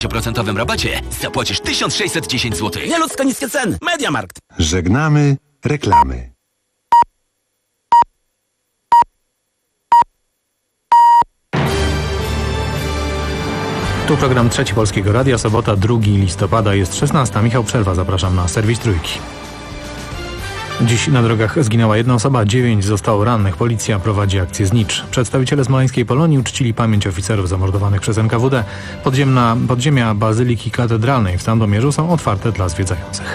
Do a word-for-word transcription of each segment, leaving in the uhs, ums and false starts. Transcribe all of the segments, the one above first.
procentowym rabacie zapłacisz tysiąc sześćset dziesięć złotych. Nie ludzko niskie ceny. Mediamarkt. Żegnamy reklamy. Tu program Trzeci Polskiego Radia, sobota drugiego listopada, jest szesnasta. Michał Przerwa, zapraszam na serwis Trójki. Dziś na drogach zginęła jedna osoba, dziewięć zostało rannych. Policja prowadzi akcję Znicz. Przedstawiciele smoleńskiej Polonii uczcili pamięć oficerów zamordowanych przez N K W D. Podziemna, podziemia Bazyliki Katedralnej w Sandomierzu są otwarte dla zwiedzających.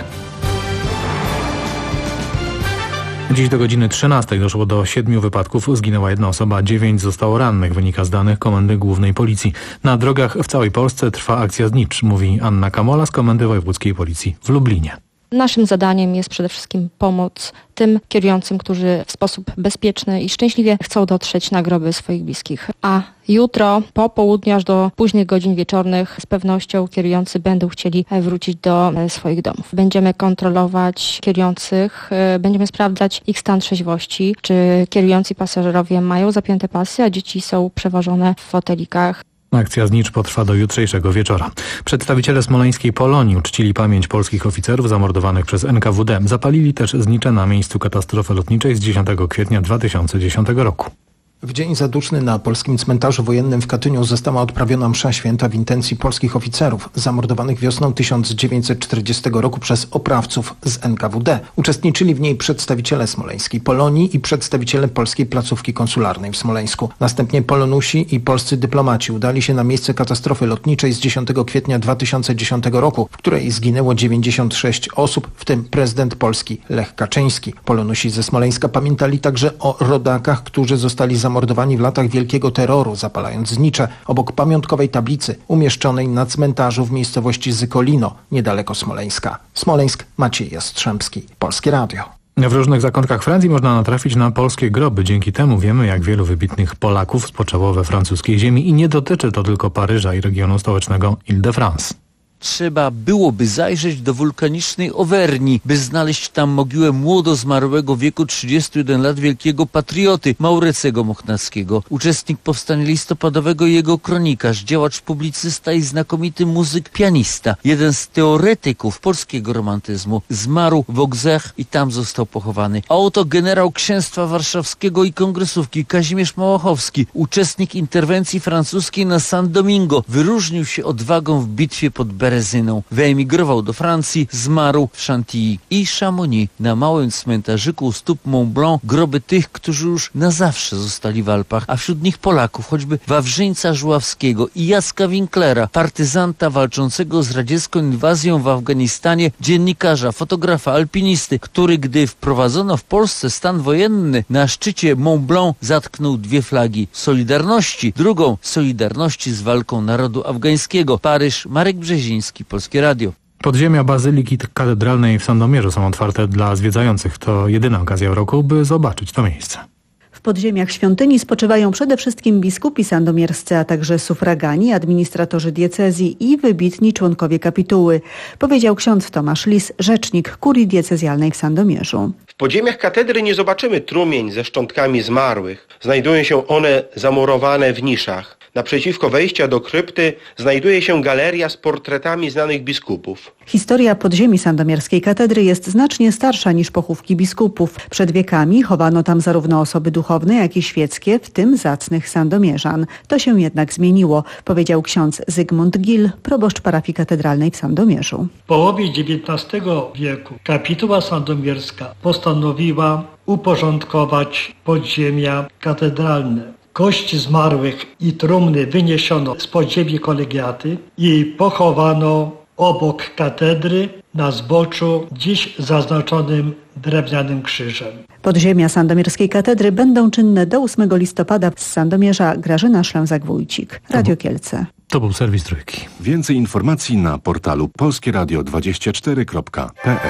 Dziś do godziny trzynastej doszło do siedmiu wypadków. Zginęła jedna osoba, dziewięć zostało rannych, wynika z danych Komendy Głównej Policji. Na drogach w całej Polsce trwa akcja Znicz, mówi Anna Kamola z Komendy Wojewódzkiej Policji w Lublinie. Naszym zadaniem jest przede wszystkim pomoc tym kierującym, którzy w sposób bezpieczny i szczęśliwie chcą dotrzeć na groby swoich bliskich. A jutro po południu aż do późnych godzin wieczornych z pewnością kierujący będą chcieli wrócić do swoich domów. Będziemy kontrolować kierujących, będziemy sprawdzać ich stan trzeźwości, czy kierujący pasażerowie mają zapięte pasy, a dzieci są przewożone w fotelikach. Akcja Znicz potrwa do jutrzejszego wieczora. Przedstawiciele smoleńskiej Polonii uczcili pamięć polskich oficerów zamordowanych przez N K W D. Zapalili też znicze na miejscu katastrofy lotniczej z dziesiątego kwietnia dwa tysiące dziesiątego roku. W dzień zaduszny na polskim cmentarzu wojennym w Katyniu została odprawiona msza święta w intencji polskich oficerów zamordowanych wiosną tysiąc dziewięćset czterdziestego roku przez oprawców z N K W D. Uczestniczyli w niej przedstawiciele smoleńskiej Polonii i przedstawiciele polskiej placówki konsularnej w Smoleńsku. Następnie Polonusi i polscy dyplomaci udali się na miejsce katastrofy lotniczej z dziesiątego kwietnia dwa tysiące dziesiątego roku, w której zginęło dziewięćdziesiąt sześć osób, w tym prezydent Polski Lech Kaczyński. Polonusi ze Smoleńska pamiętali także o rodakach, którzy zostali zamordowani w latach wielkiego terroru, zapalając znicze obok pamiątkowej tablicy umieszczonej na cmentarzu w miejscowości Zykolino, niedaleko Smoleńska. Smoleńsk, Maciej Jastrzębski, Polskie Radio. W różnych zakątkach Francji można natrafić na polskie groby. Dzięki temu wiemy, jak wielu wybitnych Polaków spoczęło we francuskiej ziemi i nie dotyczy to tylko Paryża i regionu stołecznego Ile-de-France. Trzeba byłoby zajrzeć do wulkanicznej Auvergnii, by znaleźć tam mogiłę młodo zmarłego w wieku trzydziestu jeden lat wielkiego patrioty Maurecego Mochnackiego, uczestnik powstania listopadowego i jego kronikarz, działacz publicysta i znakomity muzyk pianista. Jeden z teoretyków polskiego romantyzmu zmarł w Auxerre i tam został pochowany. A oto generał Księstwa Warszawskiego i Kongresówki Kazimierz Małachowski, uczestnik interwencji francuskiej na San Domingo, wyróżnił się odwagą w bitwie pod Berezyną. Wyemigrował do Francji, zmarł w Chantilly i Chamonix. Na małym cmentarzyku u stóp Mont Blanc groby tych, którzy już na zawsze zostali w Alpach, a wśród nich Polaków, choćby Wawrzyńca Żuławskiego i Jacka Winklera, partyzanta walczącego z radziecką inwazją w Afganistanie, dziennikarza, fotografa, alpinisty, który, gdy wprowadzono w Polsce stan wojenny, na szczycie Mont Blanc zatknął dwie flagi Solidarności, drugą Solidarności z walką narodu afgańskiego. Paryż, Marek Brzeziński, Polskie Radio. Podziemia Bazyliki Katedralnej w Sandomierzu są otwarte dla zwiedzających. To jedyna okazja w roku, by zobaczyć to miejsce. W podziemiach świątyni spoczywają przede wszystkim biskupi sandomierscy, a także sufragani, administratorzy diecezji i wybitni członkowie kapituły, powiedział ksiądz Tomasz Lis, rzecznik kurii diecezjalnej w Sandomierzu. W podziemiach katedry nie zobaczymy trumień ze szczątkami zmarłych. Znajdują się one zamurowane w niszach. Naprzeciwko wejścia do krypty znajduje się galeria z portretami znanych biskupów. Historia podziemi sandomierskiej katedry jest znacznie starsza niż pochówki biskupów. Przed wiekami chowano tam zarówno osoby duchowne, jak i świeckie, w tym zacnych sandomierzan. To się jednak zmieniło, powiedział ksiądz Zygmunt Gil, proboszcz parafii katedralnej w Sandomierzu. W połowie dziewiętnastego wieku kapituła sandomierska postanowiła uporządkować podziemia katedralne. Kości zmarłych i trumny wyniesiono z podziemi kolegiaty i pochowano obok katedry na zboczu dziś zaznaczonym drewnianym krzyżem. Podziemia sandomierskiej katedry będą czynne do ósmego listopada. Z Sandomierza Grażyna Szlęzak-Wójcik, Radio Kielce. To był serwis Trójki. Więcej informacji na portalu polskie radio dwadzieścia cztery kropka p l.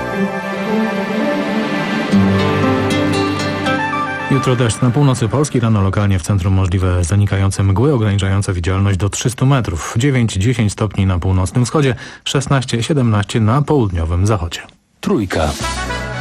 Jutro deszcz na północy Polski, rano lokalnie w centrum możliwe zanikające mgły ograniczające widzialność do trzystu metrów. dziewięć dziesięć stopni na północnym wschodzie, szesnaście siedemnaście na południowym zachodzie. Trójka.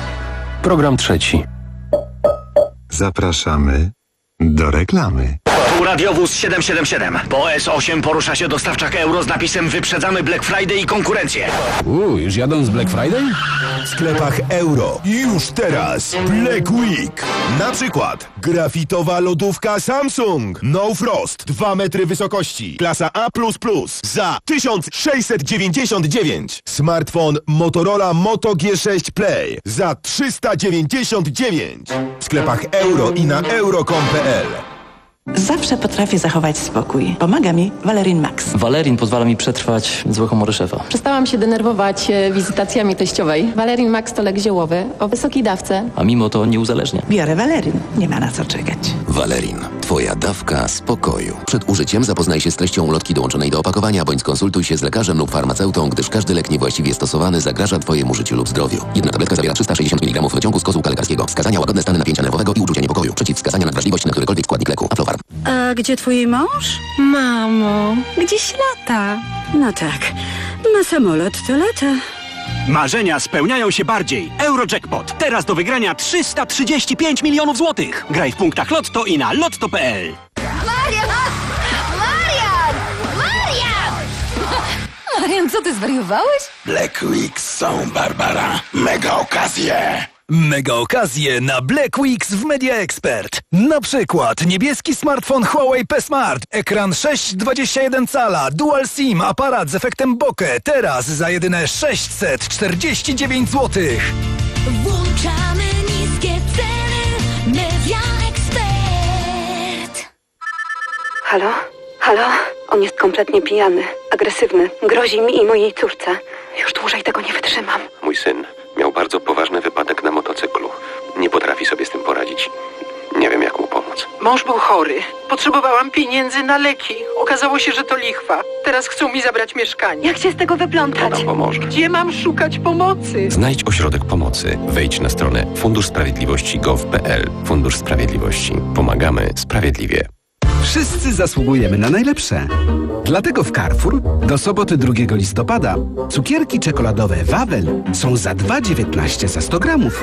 Program trzeci. Zapraszamy do reklamy. Radiowóz siedem siedem siedem. Po S osiem porusza się dostawczak euro z napisem "Wyprzedzamy Black Friday i konkurencję". Uuu, już jadą z Black Friday? W sklepach euro już teraz Black Week. Na przykład grafitowa lodówka Samsung No Frost, dwa metry wysokości, klasa A plus plus za tysiąc sześćset dziewięćdziesiąt dziewięć. Smartfon Motorola Moto G sześć Play za trzysta dziewięćdziesiąt dziewięć. W sklepach euro i na euro kropka com kropka p l. Zawsze potrafię zachować spokój. Pomaga mi Valerin Max. Valerin pozwala mi przetrwać złe humory szefa. Przestałam się denerwować wizytacjami teściowej. Valerin Max to lek ziołowy o wysokiej dawce. A mimo to nie uzależnia. Biorę Valerin. Nie ma na co czekać. Valerin. Twoja dawka spokoju. Przed użyciem zapoznaj się z treścią ulotki dołączonej do opakowania, bądź skonsultuj się z lekarzem lub farmaceutą, gdyż każdy lek niewłaściwie stosowany zagraża Twojemu życiu lub zdrowiu. Jedna tabletka zawiera trzysta sześćdziesiąt miligramów wyciągu z kozłka lekarskiego. Wskazania: łagodne stany napięcia nerwowego i uczucia niepokoju. Przeciwwskazania na wrażliwość na którykolwiek składnik leku. Aflofarm. A gdzie twój mąż? Mamo, gdzieś lata. No tak, na samolot to lata. Marzenia spełniają się bardziej. Eurojackpot. Teraz do wygrania trzysta trzydzieści pięć milionów złotych. Graj w punktach Lotto i na lotto kropka p l. Marian! Marian! Marian! Marian, co ty zwariowałeś? Black Weeks są, Barbara. Mega okazje. Mega okazje na Black Weeks w Media Expert. Na przykład niebieski smartfon Huawei P Smart, ekran sześć przecinek dwadzieścia jeden cala, dual SIM, aparat z efektem bokeh. Teraz za jedyne sześćset czterdzieści dziewięć złotych. Włączamy niskie ceny. Media Expert. Halo? Halo? On jest kompletnie pijany, agresywny. Grozi mi i mojej córce. Już dłużej tego nie wytrzymam. Mój syn miał bardzo poważny wypadek na motocyklu. Nie potrafi sobie z tym poradzić. Nie wiem, jak mu pomóc. Mąż był chory. Potrzebowałam pieniędzy na leki. Okazało się, że to lichwa. Teraz chcą mi zabrać mieszkanie. Jak się z tego wyplątać? Kto nam pomoże? Gdzie mam szukać pomocy? Znajdź ośrodek pomocy. Wejdź na stronę fundusz sprawiedliwości kropka gov kropka p l. Fundusz Sprawiedliwości. Pomagamy sprawiedliwie. Wszyscy zasługujemy na najlepsze. Dlatego w Carrefour do soboty drugiego listopada cukierki czekoladowe Wawel są za dwa dziewiętnaście za sto gramów.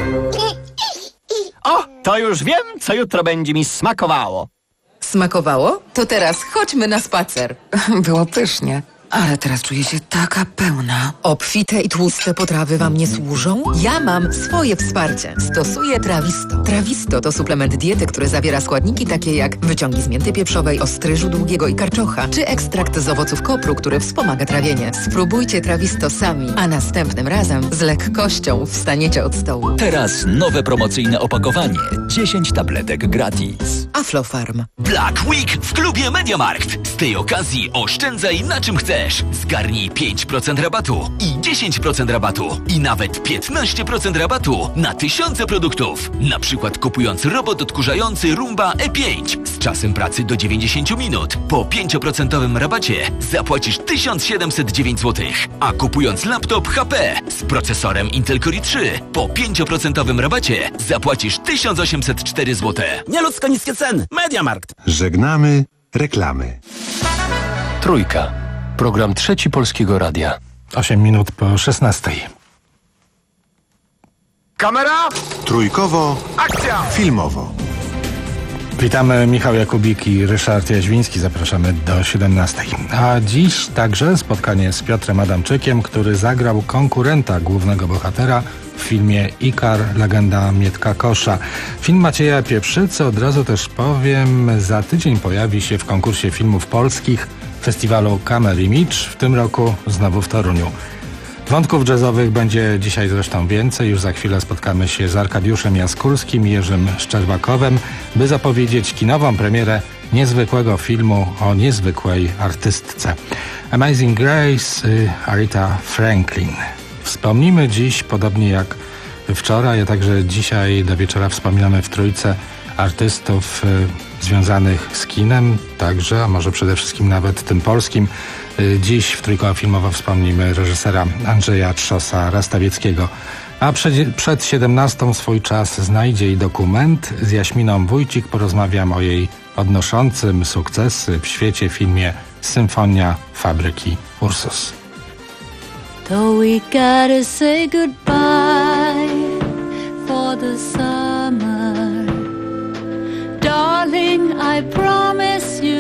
O, to już wiem, co jutro będzie mi smakowało. Smakowało? To teraz chodźmy na spacer. Było pysznie. Ale teraz czuję się taka pełna. Obfite i tłuste potrawy wam nie służą? Ja mam swoje wsparcie. Stosuję Trawisto. Trawisto to suplement diety, który zawiera składniki takie jak wyciągi z mięty pieprzowej, ostryżu długiego i karczocha, czy ekstrakt z owoców kopru, który wspomaga trawienie. Spróbujcie Trawisto sami, a następnym razem z lekkością wstaniecie od stołu. Teraz nowe promocyjne opakowanie. dziesięć tabletek gratis. Aflofarm. Black Week w klubie MediaMarkt. Z tej okazji oszczędzaj na czym chcesz. Zgarnij pięć procent rabatu i dziesięć procent rabatu i nawet piętnaście procent rabatu na tysiące produktów. Na przykład kupując robot odkurzający Roomba E pięć z czasem pracy do dziewięćdziesiąt minut. Po pięć procent rabacie zapłacisz tysiąc siedemset dziewięć złotych, a kupując laptop H P z procesorem Intel Core i trzy po pięć procent rabacie zapłacisz tysiąc osiemset cztery złote. Nieludzko niskie ceny. MediaMarkt. Żegnamy reklamy. Trójka. Program Trzeci Polskiego Radia. osiem minut po szesnastej. Kamera! Trójkowo. Akcja! Filmowo. Witamy, Michał Jakubik i Ryszard Jaźwiński. Zapraszamy do siedemnastej. A dziś także spotkanie z Piotrem Adamczykiem, który zagrał konkurenta głównego bohatera w filmie Ikar, legenda Mietka Kosza. Film Macieja Pieprzycy, od razu też powiem, za tydzień pojawi się w konkursie filmów polskich festiwalu Camel Image, w tym roku znowu w Toruniu. Wątków jazzowych będzie dzisiaj zresztą więcej. Już za chwilę spotkamy się z Arkadiuszem Jaskólskim i Jerzym Szczerbakowem, by zapowiedzieć kinową premierę niezwykłego filmu o niezwykłej artystce. Amazing Grace, Aretha Franklin. Wspomnimy dziś, podobnie jak wczoraj, a także dzisiaj do wieczora wspominamy w Trójce artystów y, związanych z kinem, także, a może przede wszystkim nawet tym polskim. Y, dziś w Trójkoła Filmowa wspomnimy reżysera Andrzeja Trzosa-Rastawieckiego. A przed, przed siedemnastą swój czas znajdzie i dokument. Z Jaśminą Wójcik porozmawiam o jej odnoszącym sukcesy w świecie filmie Symfonia Fabryki Ursus. Though we gotta say goodbye for the summer, darling, I promise you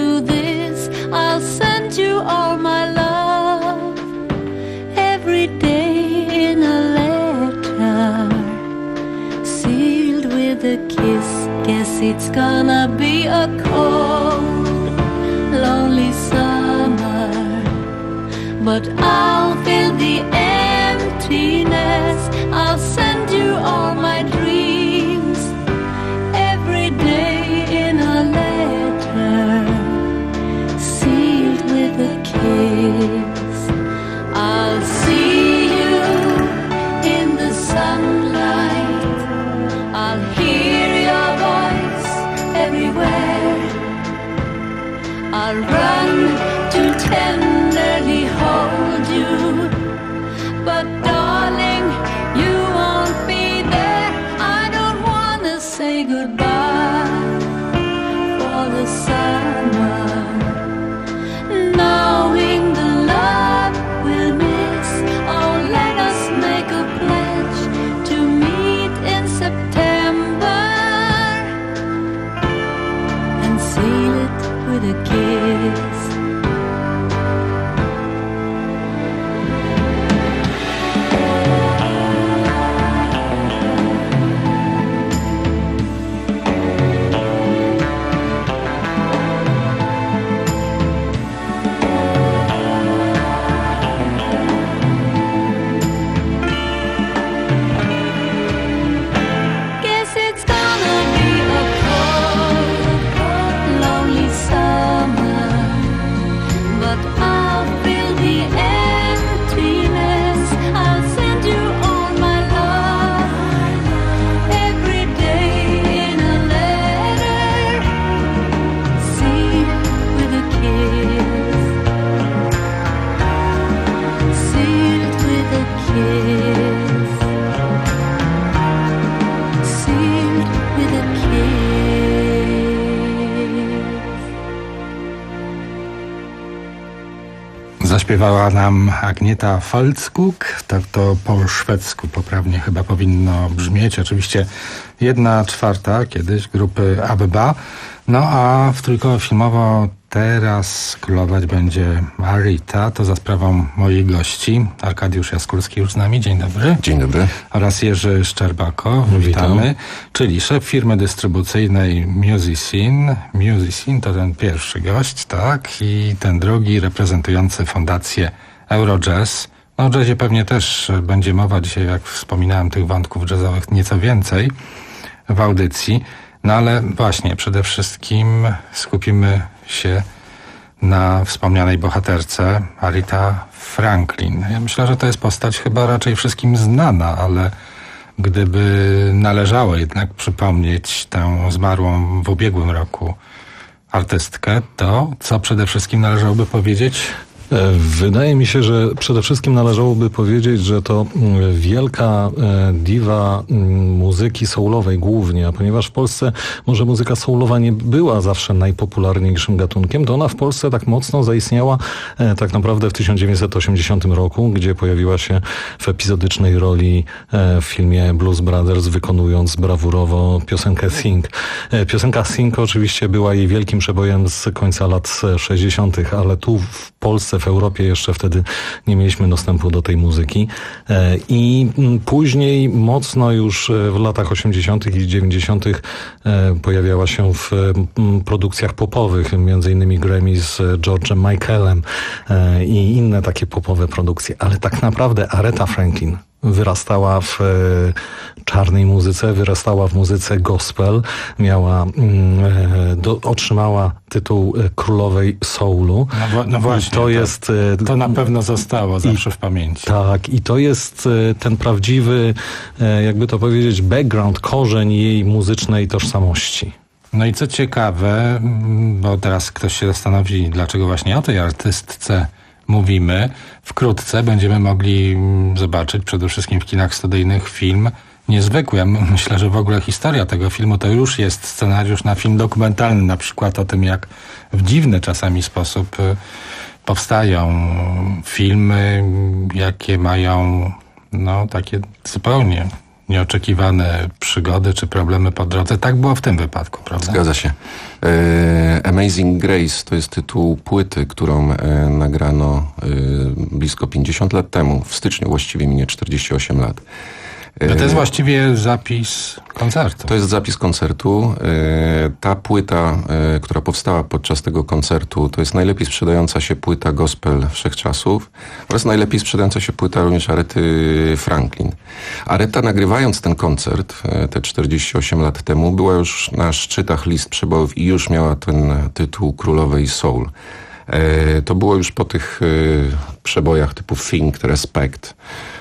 It's gonna be a cold, lonely summer, but I'll fill the emptiness. I'll send you all my dreams every day in a letter, sealed with a kiss. I'll see you in the sunlight. I'll hear your voice everywhere. I'll run to tenderly hold you, but darling, you won't be there. I don't wanna say goodbye for the summer, knowing the love we'll miss. Oh, let us make a pledge to meet in September and seal it with a kiss. Guess it's gonna be a cold, lonely summer, but I'll fill the emptiness. I'll send you all my love every day in a letter, sealed with a kiss, sealed with a kiss, sealed with a kiss. Zaśpiewała nam Agnieta Falckuk, tak to po szwedzku poprawnie chyba powinno brzmieć. Oczywiście jedna czwarta kiedyś grupy A B B A. No a w trójkoło filmowo teraz królować będzie Arita, to za sprawą moich gości. Arkadiusz Jaskulski już z nami, dzień dobry. Dzień dobry. Oraz Jerzy Szczerbako, witamy. Czyli szef firmy dystrybucyjnej Musicin. Musicin to ten pierwszy gość, tak? I ten drugi reprezentujący fundację Eurojazz. No o jazzie pewnie też będzie mowa dzisiaj, jak wspominałem, tych wątków jazzowych nieco więcej w audycji. No ale właśnie, przede wszystkim skupimy się na wspomnianej bohaterce Aretha Franklin. Ja myślę, że to jest postać chyba raczej wszystkim znana, ale gdyby należało jednak przypomnieć tę zmarłą w ubiegłym roku artystkę, to co przede wszystkim należałoby powiedzieć? Wydaje mi się, że przede wszystkim należałoby powiedzieć, że to wielka diwa muzyki soulowej głównie, a ponieważ w Polsce może muzyka soulowa nie była zawsze najpopularniejszym gatunkiem, to ona w Polsce tak mocno zaistniała tak naprawdę w tysiąc dziewięćset osiemdziesiątym roku, gdzie pojawiła się w epizodycznej roli w filmie Blues Brothers, wykonując brawurowo piosenkę Think. Piosenka Think oczywiście była jej wielkim przebojem z końca lat sześćdziesiątych, ale tu w Polsce, w Europie jeszcze wtedy nie mieliśmy dostępu do tej muzyki. I później mocno już w latach osiemdziesiątych i dziewięćdziesiątych pojawiała się w produkcjach popowych, między innymi Grammy z George'em Michaelem i inne takie popowe produkcje. Ale tak naprawdę Aretha Franklin wyrastała w czarnej muzyce, wyrastała w muzyce gospel, miała, do, otrzymała tytuł królowej soulu. No, no właśnie, to, to jest... To na pewno zostało zawsze i, w pamięci. Tak, i to jest ten prawdziwy, jakby to powiedzieć, background, korzeń jej muzycznej tożsamości. No i co ciekawe, bo teraz ktoś się zastanowi, dlaczego właśnie o tej artystce mówimy. Wkrótce będziemy mogli zobaczyć przede wszystkim w kinach studyjnych film niezwykły. Ja myślę, że w ogóle historia tego filmu to już jest scenariusz na film dokumentalny, na przykład o tym, jak w dziwny czasami sposób powstają filmy, jakie mają no takie zupełnie nieoczekiwane przygody czy problemy po drodze. Tak było w tym wypadku, prawda? Zgadza się. E, Amazing Grace to jest tytuł płyty, którą e, nagrano e, blisko pięćdziesiąt lat temu. W styczniu właściwie minie czterdzieści osiem lat. No to jest właściwie zapis koncertu. To jest zapis koncertu. Ta płyta, która powstała podczas tego koncertu, to jest najlepiej sprzedająca się płyta gospel wszechczasów oraz najlepiej sprzedająca się płyta również Arety Franklin. Areta, nagrywając ten koncert te czterdzieści osiem lat temu, była już na szczytach list przebojów i już miała ten tytuł królowej soul. To było już po tych przebojach typu Think, Respect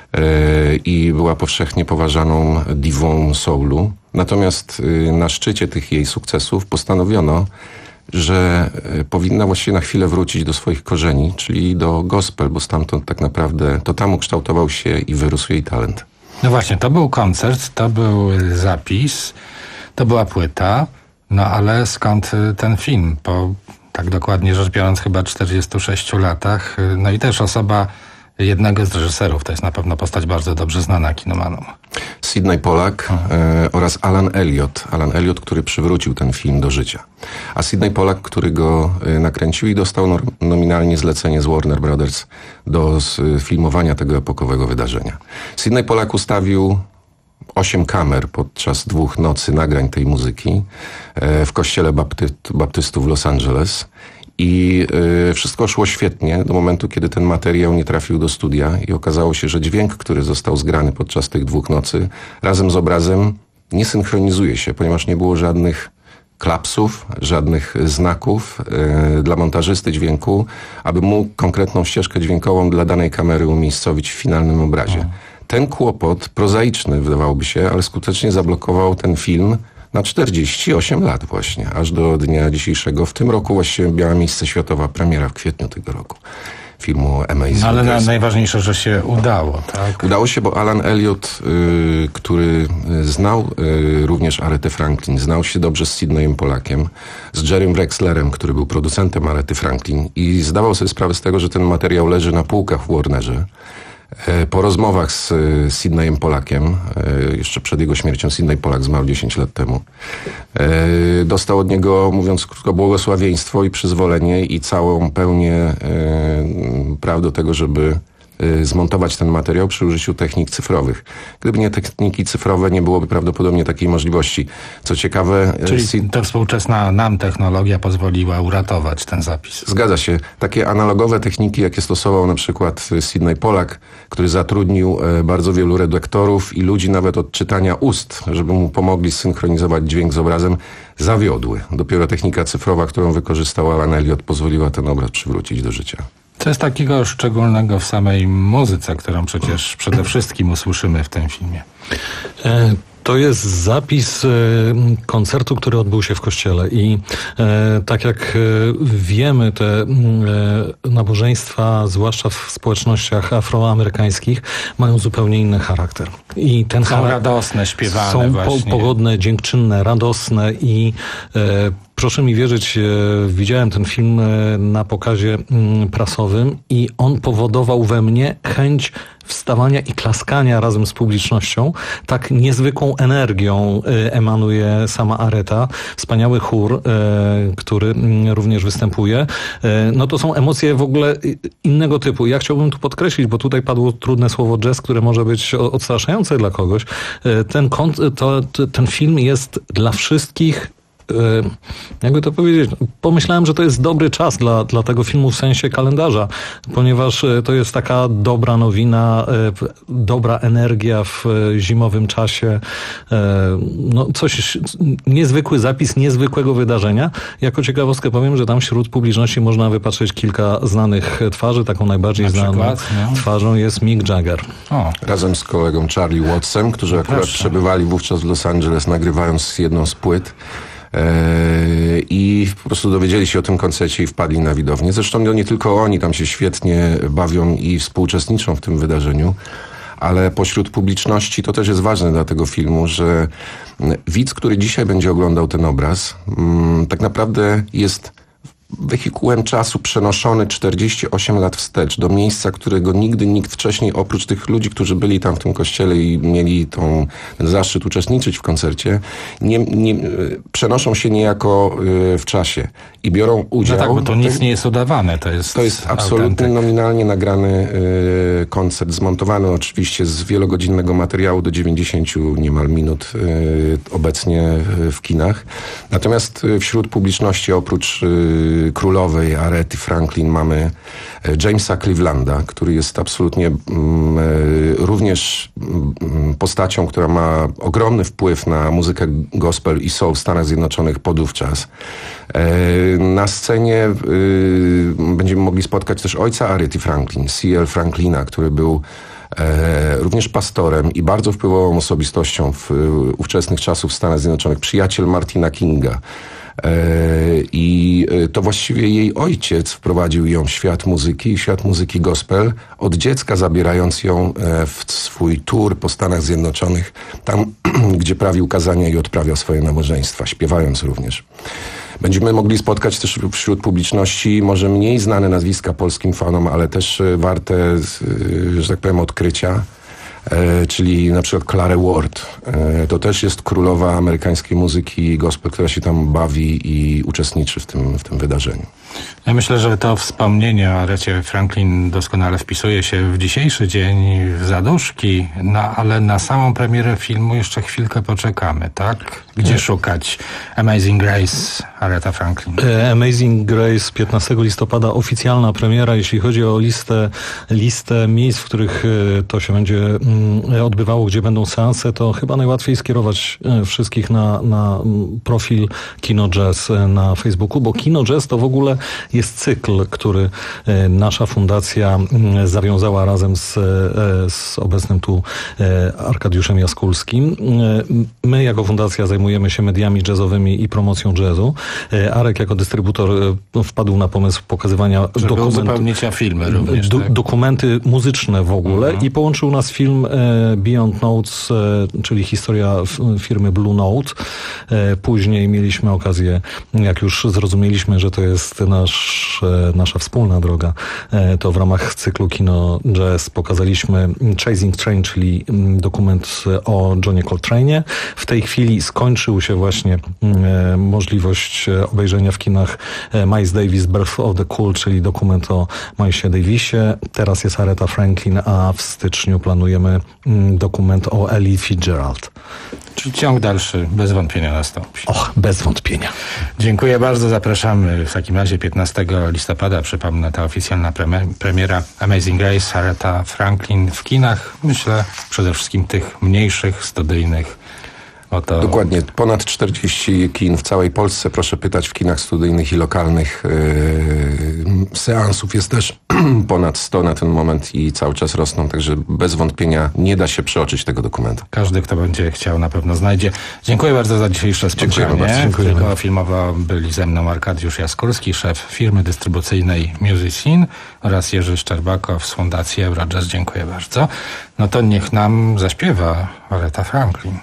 i była powszechnie poważaną diwą soulu. Natomiast na szczycie tych jej sukcesów postanowiono, że powinna właściwie na chwilę wrócić do swoich korzeni, czyli do gospel, bo stamtąd tak naprawdę to tam ukształtował się i wyrósł jej talent. No właśnie, to był koncert, to był zapis, to była płyta, no ale skąd ten film? Po tak dokładnie rzecz biorąc chyba czterdziestu sześciu latach, no i też osoba jednego z reżyserów, to jest na pewno postać bardzo dobrze znana kinomanom. Sidney Pollack e, oraz Alan Elliott. Alan Elliott, który przywrócił ten film do życia. A Sidney Pollack, który go e, nakręcił i dostał no, nominalnie zlecenie z Warner Brothers do z, filmowania tego epokowego wydarzenia. Sidney Pollack ustawił osiem kamer podczas dwóch nocy nagrań tej muzyki e, w kościele bapty, baptystów w Los Angeles. I y, wszystko szło świetnie do momentu, kiedy ten materiał nie trafił do studia i okazało się, że dźwięk, który został zgrany podczas tych dwóch nocy, razem z obrazem nie synchronizuje się, ponieważ nie było żadnych klapsów, żadnych znaków y, dla montażysty dźwięku, aby mógł konkretną ścieżkę dźwiękową dla danej kamery umiejscowić w finalnym obrazie. Ten kłopot, prozaiczny wydawałoby się, ale skutecznie zablokował ten film na czterdzieści osiem lat właśnie, aż do dnia dzisiejszego. W tym roku właściwie miała miejsce światowa premiera w kwietniu tego roku filmu Amazing. No ale Grace. najważniejsze, że się udało, tak? Udało się, bo Alan Elliott, y, który znał y, również Aretę Franklin, znał się dobrze z Sidneyem Pollackiem, z Jerrym Wexlerem, który był producentem Arety Franklin i zdawał sobie sprawę z tego, że ten materiał leży na półkach w Warnerze. Po rozmowach z Sidneyem Pollackiem, jeszcze przed jego śmiercią, Sidney Pollack zmarł dziesięć lat temu, dostał od niego, mówiąc krótko, błogosławieństwo i przyzwolenie i całą pełnię praw do tego, żeby zmontować ten materiał przy użyciu technik cyfrowych. Gdyby nie techniki cyfrowe, nie byłoby prawdopodobnie takiej możliwości. Co ciekawe... Czyli Sid... ta współczesna nam technologia pozwoliła uratować ten zapis. Zgadza się. Takie analogowe techniki, jakie stosował na przykład Sidney Pollack, który zatrudnił bardzo wielu redaktorów i ludzi nawet od czytania ust, żeby mu pomogli synchronizować dźwięk z obrazem, zawiodły. Dopiero technika cyfrowa, którą wykorzystał Alan Elliott, pozwoliła ten obraz przywrócić do życia. Co jest takiego szczególnego w samej muzyce, którą przecież przede wszystkim usłyszymy w tym filmie? E To jest zapis e, koncertu, który odbył się w kościele i e, tak jak e, wiemy, te e, nabożeństwa, zwłaszcza w społecznościach afroamerykańskich, mają zupełnie inny charakter. I ten są charakter, radosne, śpiewane są właśnie. Po, pogodne, dziękczynne, radosne i e, proszę mi wierzyć, e, widziałem ten film e, na pokazie m, prasowym i on powodował we mnie chęć wstawania i klaskania razem z publicznością. Tak niezwykłą energią y, emanuje sama Areta. Wspaniały chór, y, który y, również występuje. Y, no to są emocje w ogóle innego typu. Ja chciałbym tu podkreślić, bo tutaj padło trudne słowo jazz, które może być odstraszające dla kogoś. Y, ten, to, ten film jest dla wszystkich, jakby to powiedzieć, pomyślałem, że to jest dobry czas dla, dla tego filmu w sensie kalendarza, ponieważ to jest taka dobra nowina, dobra energia w zimowym czasie, no coś, niezwykły zapis niezwykłego wydarzenia. Jako ciekawostkę powiem, że tam wśród publiczności można wypatrzeć kilka znanych twarzy, taką najbardziej Na znaną przykład, no. twarzą jest Mick Jagger. O. Razem z kolegą Charlie Wattsem, którzy akurat Proszę. przebywali wówczas w Los Angeles, nagrywając jedną z płyt. I po prostu dowiedzieli się o tym koncercie i wpadli na widownię. Zresztą no nie tylko oni tam się świetnie bawią i współuczestniczą w tym wydarzeniu, ale pośród publiczności to też jest ważne dla tego filmu, że widz, który dzisiaj będzie oglądał ten obraz, tak naprawdę jest wehikułem czasu przenoszony czterdzieści osiem lat wstecz do miejsca, którego nigdy nikt wcześniej, oprócz tych ludzi, którzy byli tam w tym kościele i mieli tą, ten zaszczyt uczestniczyć w koncercie, nie, nie, przenoszą się niejako w czasie i biorą udział. No tak, bo to nic nie jest udawane. To jest, to jest absolutnie nominalnie nagrany y, koncert, zmontowany oczywiście z wielogodzinnego materiału do dziewięćdziesięciu niemal minut y, obecnie w kinach. Natomiast wśród publiczności oprócz y, królowej Arety Franklin mamy Jamesa Clevelanda, który jest absolutnie y, również y, postacią, która ma ogromny wpływ na muzykę gospel i soul w Stanach Zjednoczonych podówczas. Y, na scenie y, będziemy mogli spotkać też ojca Arety Franklin, C L Franklina, który był E, również pastorem i bardzo wpływową osobistością w, w ówczesnych czasów w Stanach Zjednoczonych, przyjaciel Martina Kinga. E, I to właściwie jej ojciec wprowadził ją w świat muzyki, w świat muzyki gospel, od dziecka zabierając ją w swój tour po Stanach Zjednoczonych, tam gdzie prawił kazania i odprawiał swoje nabożeństwa, śpiewając również. Będziemy mogli spotkać też wśród publiczności może mniej znane nazwiska polskim fanom, ale też warte, że tak powiem, odkrycia, e, czyli na przykład Clarę Ward. E, to też jest królowa amerykańskiej muzyki gospel, która się tam bawi i uczestniczy w tym, w tym wydarzeniu. Ja myślę, że to wspomnienie o Arecie Franklin doskonale wpisuje się w dzisiejszy dzień, w zaduszki, no ale na samą premierę filmu jeszcze chwilkę poczekamy, tak? Gdzie szukać Amazing Grace, Aretha Franklin? Amazing Grace, piętnastego listopada, oficjalna premiera. Jeśli chodzi o listę, listę miejsc, w których to się będzie odbywało, gdzie będą seanse, to chyba najłatwiej skierować wszystkich na, na profil Kino Jazz na Facebooku, bo Kino Jazz to w ogóle jest cykl, który nasza fundacja zawiązała razem z, z obecnym tu Arkadiuszem Jaskulskim. My jako fundacja zajmujemy się mediami jazzowymi i promocją jazzu. Arek jako dystrybutor wpadł na pomysł pokazywania dokumentów. Uzupełnić filmy również, do, tak? Dokumenty muzyczne w ogóle mhm. i połączył nas film Beyond Notes, czyli historia firmy Blue Note. Później mieliśmy okazję, jak już zrozumieliśmy, że to jest nasz, nasza wspólna droga, to w ramach cyklu Kino Jazz pokazaliśmy Chasing Train, czyli dokument o Johnie Coltrane'ie. W tej chwili skończył się właśnie możliwość obejrzenia w kinach Miles Davis Birth of the Cool, czyli dokument o Milesie Davisie. Teraz jest Aretha Franklin, a w styczniu planujemy dokument o Ellie Fitzgerald. Czyli ciąg dalszy bez wątpienia nastąpi. Och, bez wątpienia. Dziękuję bardzo. Zapraszamy w takim razie piętnastego listopada. Przypomnę, ta oficjalna premiera Amazing Grace, Aretha Franklin w kinach. Myślę przede wszystkim tych mniejszych, studyjnych. Oto... Dokładnie. Ponad czterdzieści kin w całej Polsce. Proszę pytać, w kinach studyjnych i lokalnych. Yy, seansów jest też ponad sto na ten moment i cały czas rosną, także bez wątpienia nie da się przeoczyć tego dokumentu. Każdy, kto będzie chciał, na pewno znajdzie. Dziękuję bardzo za dzisiejsze spotkanie. Dziękuję. Filmowo byli ze mną Arkadiusz Jaskulski, szef firmy dystrybucyjnej Musicin oraz Jerzy Szczerbakow z Fundacji Eurojazz. Dziękuję bardzo. No to niech nam zaśpiewa Aretha Franklin.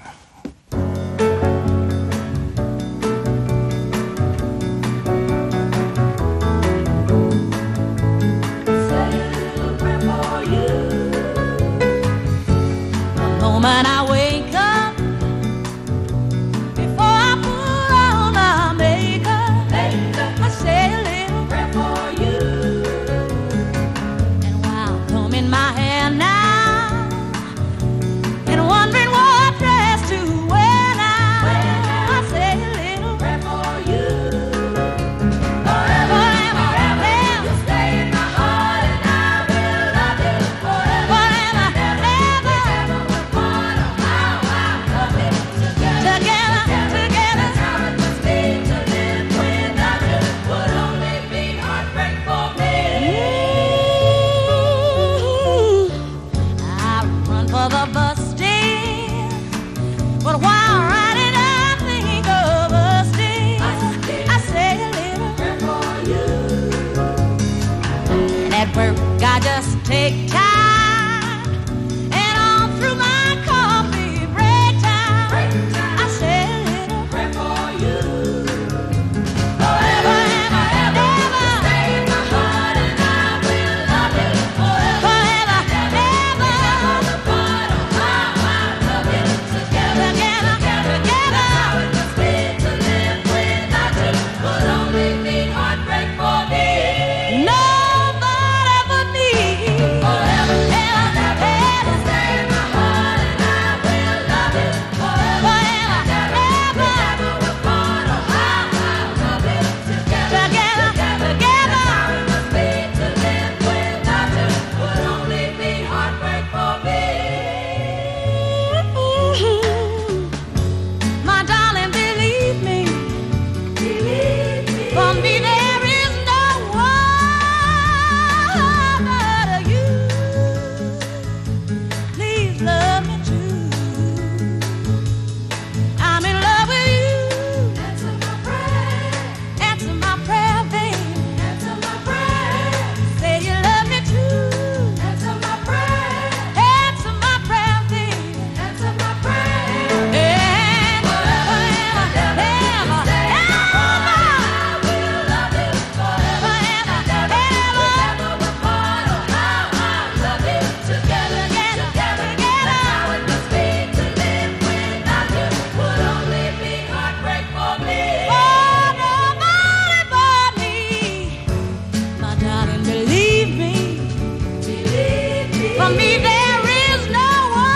For me there is no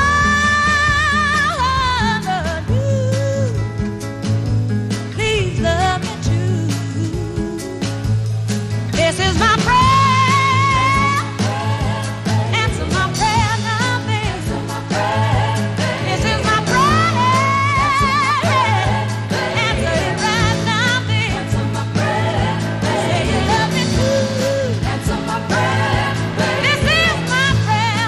one but you. Please love me too. This is my prayer. Answer my prayer now, baby. This is my prayer. Answer it right now, baby. Say you love me too. Answer my prayer. This is my prayer,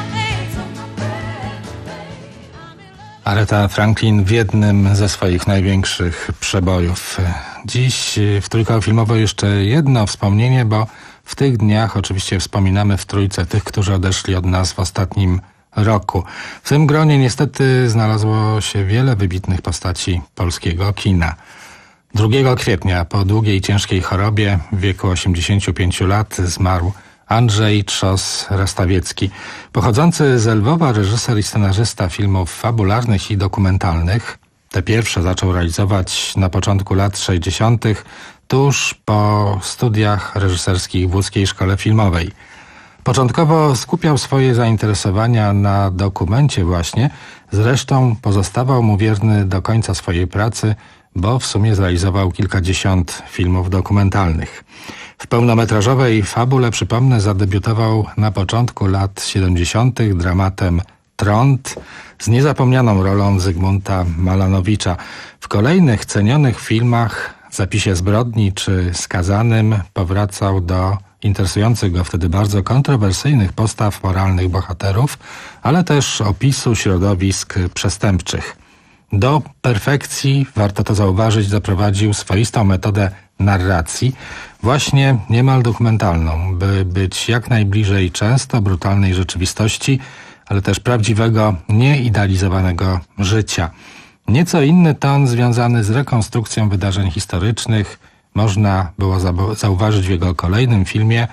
baby. Aretha Franklin w jednym ze swoich największych przebojów. Dziś w Trójko Filmowo jeszcze jedno wspomnienie, bo w tych dniach oczywiście wspominamy w Trójce tych, którzy odeszli od nas w ostatnim roku. W tym gronie niestety znalazło się wiele wybitnych postaci polskiego kina. drugiego kwietnia po długiej, ciężkiej chorobie w wieku osiemdziesięciu pięciu lat zmarł Andrzej Trzos-Rastawiecki. Pochodzący z Lwowa reżyser i scenarzysta filmów fabularnych i dokumentalnych. Te pierwsze zaczął realizować na początku lat sześćdziesiątych, tuż po studiach reżyserskich w Łódzkiej Szkole Filmowej. Początkowo skupiał swoje zainteresowania na dokumencie właśnie, zresztą pozostawał mu wierny do końca swojej pracy, bo w sumie zrealizował kilkadziesiąt filmów dokumentalnych. W pełnometrażowej fabule, przypomnę, zadebiutował na początku lat siedemdziesiątych dramatem Trąd z niezapomnianą rolą Zygmunta Malanowicza. W kolejnych cenionych filmach, Zapisie zbrodni czy Skazanym, powracał do interesujących go wtedy bardzo kontrowersyjnych postaw moralnych bohaterów, ale też opisu środowisk przestępczych. Do perfekcji, warto to zauważyć, zaprowadził swoistą metodę narracji, właśnie niemal dokumentalną, by być jak najbliżej często brutalnej rzeczywistości, ale też prawdziwego, nieidealizowanego życia. Nieco inny ton związany z rekonstrukcją wydarzeń historycznych można było zauważyć w jego kolejnym filmie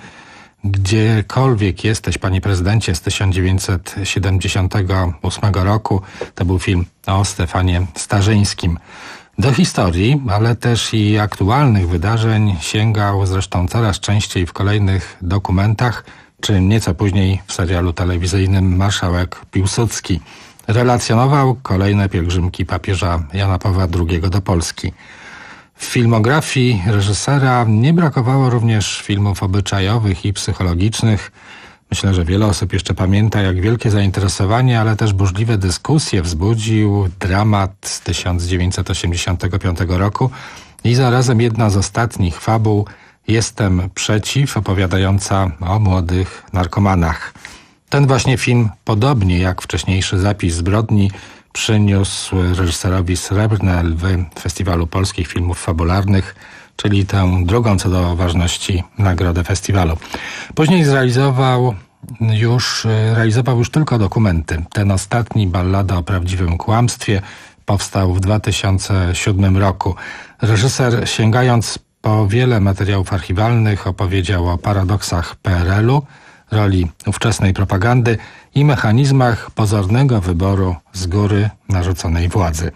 Gdziekolwiek jesteś, panie prezydencie, z tysiąc dziewięćset siedemdziesiątego ósmego roku. To był film o Stefanie Starzyńskim. Do historii, ale też i aktualnych wydarzeń sięgał zresztą coraz częściej w kolejnych dokumentach, czy nieco później w serialu telewizyjnym Marszałek Piłsudski. Relacjonował kolejne pielgrzymki papieża Jana Pawła drugiego do Polski. W filmografii reżysera nie brakowało również filmów obyczajowych i psychologicznych. Myślę, że wiele osób jeszcze pamięta, jak wielkie zainteresowanie, ale też burzliwe dyskusje wzbudził dramat z tysiąc dziewięćset osiemdziesiątego piątego roku i zarazem jedna z ostatnich fabuł Jestem przeciw, opowiadająca o młodych narkomanach. Ten właśnie film, podobnie jak wcześniejszy Zapis zbrodni, przyniósł reżyserowi Srebrne Lwy Festiwalu Polskich Filmów Fabularnych, czyli tę drugą co do ważności nagrodę festiwalu. Później zrealizował już, realizował już tylko dokumenty. Ten ostatni, Ballada o prawdziwym kłamstwie, powstał w dwa tysiące siódmym roku. Reżyser, sięgając po wiele materiałów archiwalnych, opowiedział o paradoksach P R L-u, roli ówczesnej propagandy i mechanizmach pozornego wyboru z góry narzuconej władzy.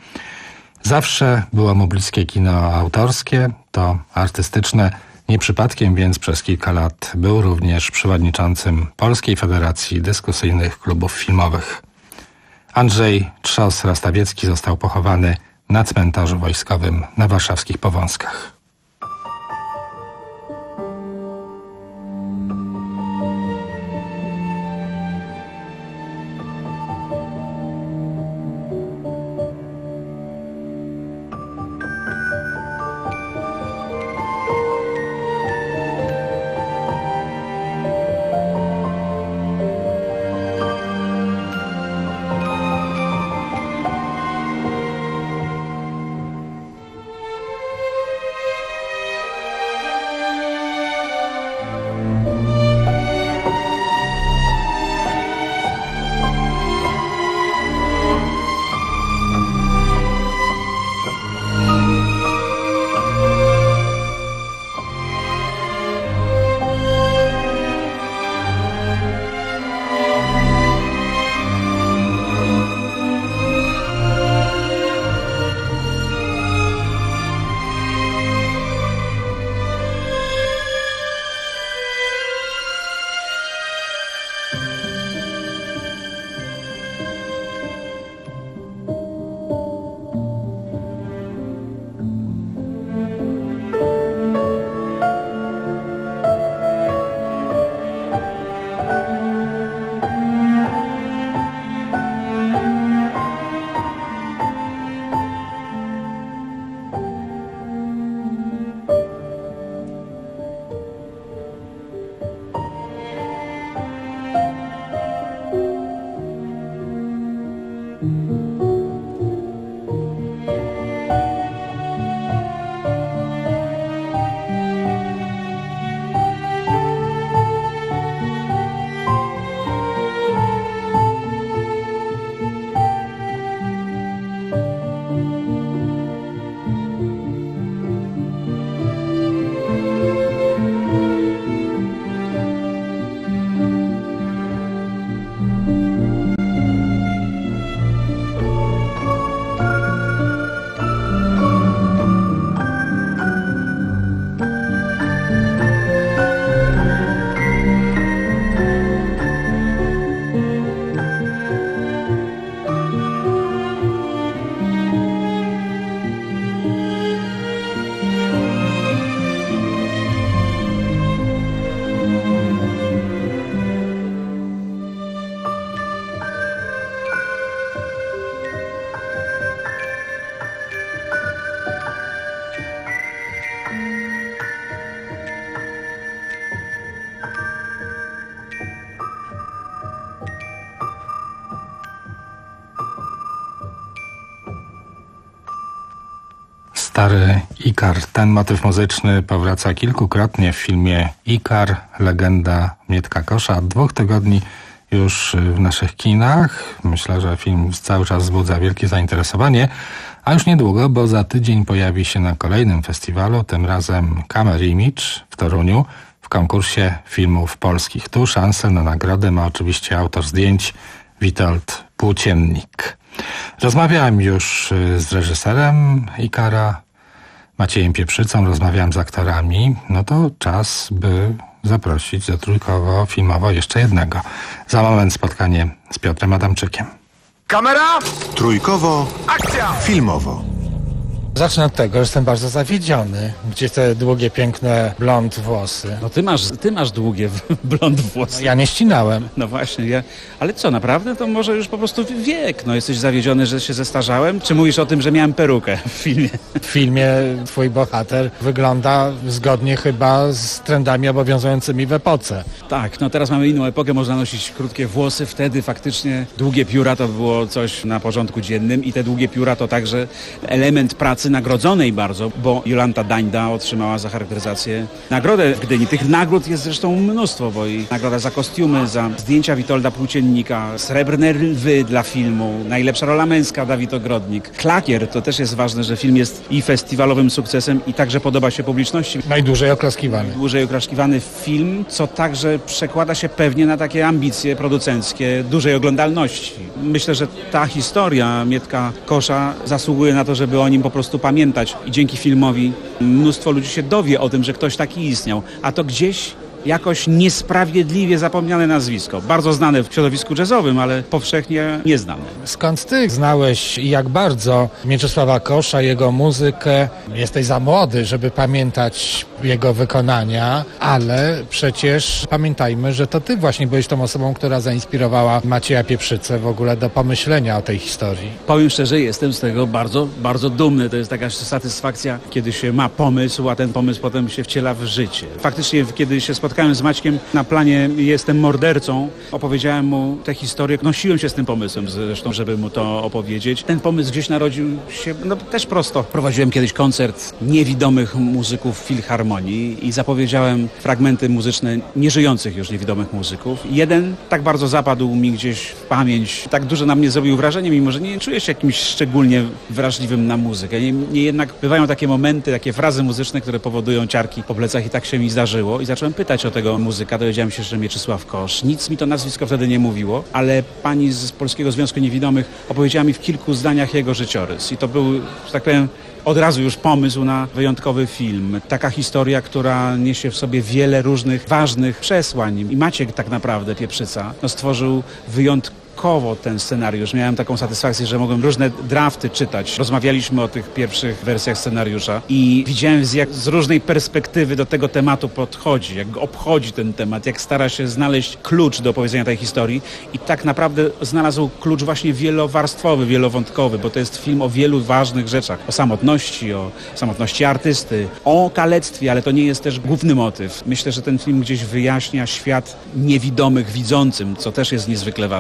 Zawsze było mu bliskie kino autorskie, to artystyczne. Nie przypadkiem więc przez kilka lat był również przewodniczącym Polskiej Federacji Dyskusyjnych Klubów Filmowych. Andrzej Trzos-Rastawiecki został pochowany na cmentarzu wojskowym na warszawskich Powązkach. Stary Ikar. Ten motyw muzyczny powraca kilkukrotnie w filmie Ikar, legenda Mietka Kosza. Od dwóch tygodni już w naszych kinach. Myślę, że film cały czas wzbudza wielkie zainteresowanie, a już niedługo, bo za tydzień pojawi się na kolejnym festiwalu, tym razem Camera Image w Toruniu, w konkursie filmów polskich. Tu szansę na nagrodę ma oczywiście autor zdjęć Witold Płóciennik. Rozmawiałem już z reżyserem Ikara, Maciejem Pieprzycą, rozmawiałem z aktorami. No to czas, by zaprosić do trójkowo filmowo jeszcze jednego. Za moment spotkanie z Piotrem Adamczykiem. Kamera! Trójkowo, akcja! Filmowo. Zacznę od tego, że jestem bardzo zawiedziony. Gdzie te długie, piękne, blond włosy? No ty masz, ty masz długie blond włosy. No ja nie ścinałem. No właśnie, ja... ale co, naprawdę? To może już po prostu wiek. No jesteś zawiedziony, że się zestarzałem? Czy mówisz o tym, że miałem perukę w filmie? W filmie twój bohater wygląda zgodnie chyba z trendami obowiązującymi w epoce. Tak, no teraz mamy inną epokę, można nosić krótkie włosy. Wtedy faktycznie długie pióra to było coś na porządku dziennym i te długie pióra to także element pracy nagrodzonej bardzo, bo Jolanta Dańda otrzymała za charakteryzację nagrodę w Gdyni. Tych nagród jest zresztą mnóstwo, bo i nagroda za kostiumy, za zdjęcia Witolda Płóciennika, srebrne lwy dla filmu, najlepsza rola męska Dawid Ogrodnik. Klakier, to też jest ważne, że film jest i festiwalowym sukcesem i także podoba się publiczności. Najdłużej oklaskiwany. Najdłużej oklaskiwany film, co także przekłada się pewnie na takie ambicje producenckie dużej oglądalności. Myślę, że ta historia Mietka Kosza zasługuje na to, żeby o nim po prostu pamiętać i dzięki filmowi mnóstwo ludzi się dowie o tym, że ktoś taki istniał, a to gdzieś jakoś niesprawiedliwie zapomniane nazwisko. Bardzo znane w środowisku jazzowym, ale powszechnie nieznane. Skąd ty znałeś i jak bardzo Mieczysława Kosza, jego muzykę? Jesteś za młody, żeby pamiętać jego wykonania, ale przecież pamiętajmy, że to ty właśnie byłeś tą osobą, która zainspirowała Macieja Pieprzycę w ogóle do pomyślenia o tej historii. Powiem szczerze, jestem z tego bardzo, bardzo dumny. To jest taka satysfakcja, kiedy się ma pomysł, a ten pomysł potem się wciela w życie. Faktycznie, kiedy się spotkałem z Maćkiem na planie Jestem mordercą, opowiedziałem mu tę historię. Nosiłem się z tym pomysłem zresztą, żeby mu to opowiedzieć. Ten pomysł gdzieś narodził się no, też prosto. Prowadziłem kiedyś koncert niewidomych muzyków Filharmonii i zapowiedziałem fragmenty muzyczne nieżyjących już niewidomych muzyków. Jeden tak bardzo zapadł mi gdzieś w pamięć, tak dużo na mnie zrobił wrażenie, mimo że nie czuję się jakimś szczególnie wrażliwym na muzykę. Nie, nie jednak bywają takie momenty, takie frazy muzyczne, które powodują ciarki po plecach i tak się mi zdarzyło. I zacząłem pytać o tego muzyka. Dowiedziałem się, że Mieczysław Kosz. Nic mi to nazwisko wtedy nie mówiło, ale pani z Polskiego Związku Niewidomych opowiedziała mi w kilku zdaniach jego życiorys. I to był, że tak powiem, od razu już pomysł na wyjątkowy film. Taka historia, która niesie w sobie wiele różnych ważnych przesłań. I Maciek tak naprawdę, Pieprzyca, no, stworzył wyjątkowy ten scenariusz. Miałem taką satysfakcję, że mogłem różne drafty czytać. Rozmawialiśmy o tych pierwszych wersjach scenariusza i widziałem, jak z różnej perspektywy do tego tematu podchodzi, jak go obchodzi ten temat, jak stara się znaleźć klucz do opowiedzenia tej historii i tak naprawdę znalazł klucz właśnie wielowarstwowy, wielowątkowy, bo to jest film o wielu ważnych rzeczach. O samotności, o samotności artysty, o kalectwie, ale to nie jest też główny motyw. Myślę, że ten film gdzieś wyjaśnia świat niewidomych widzącym, co też jest niezwykle ważne.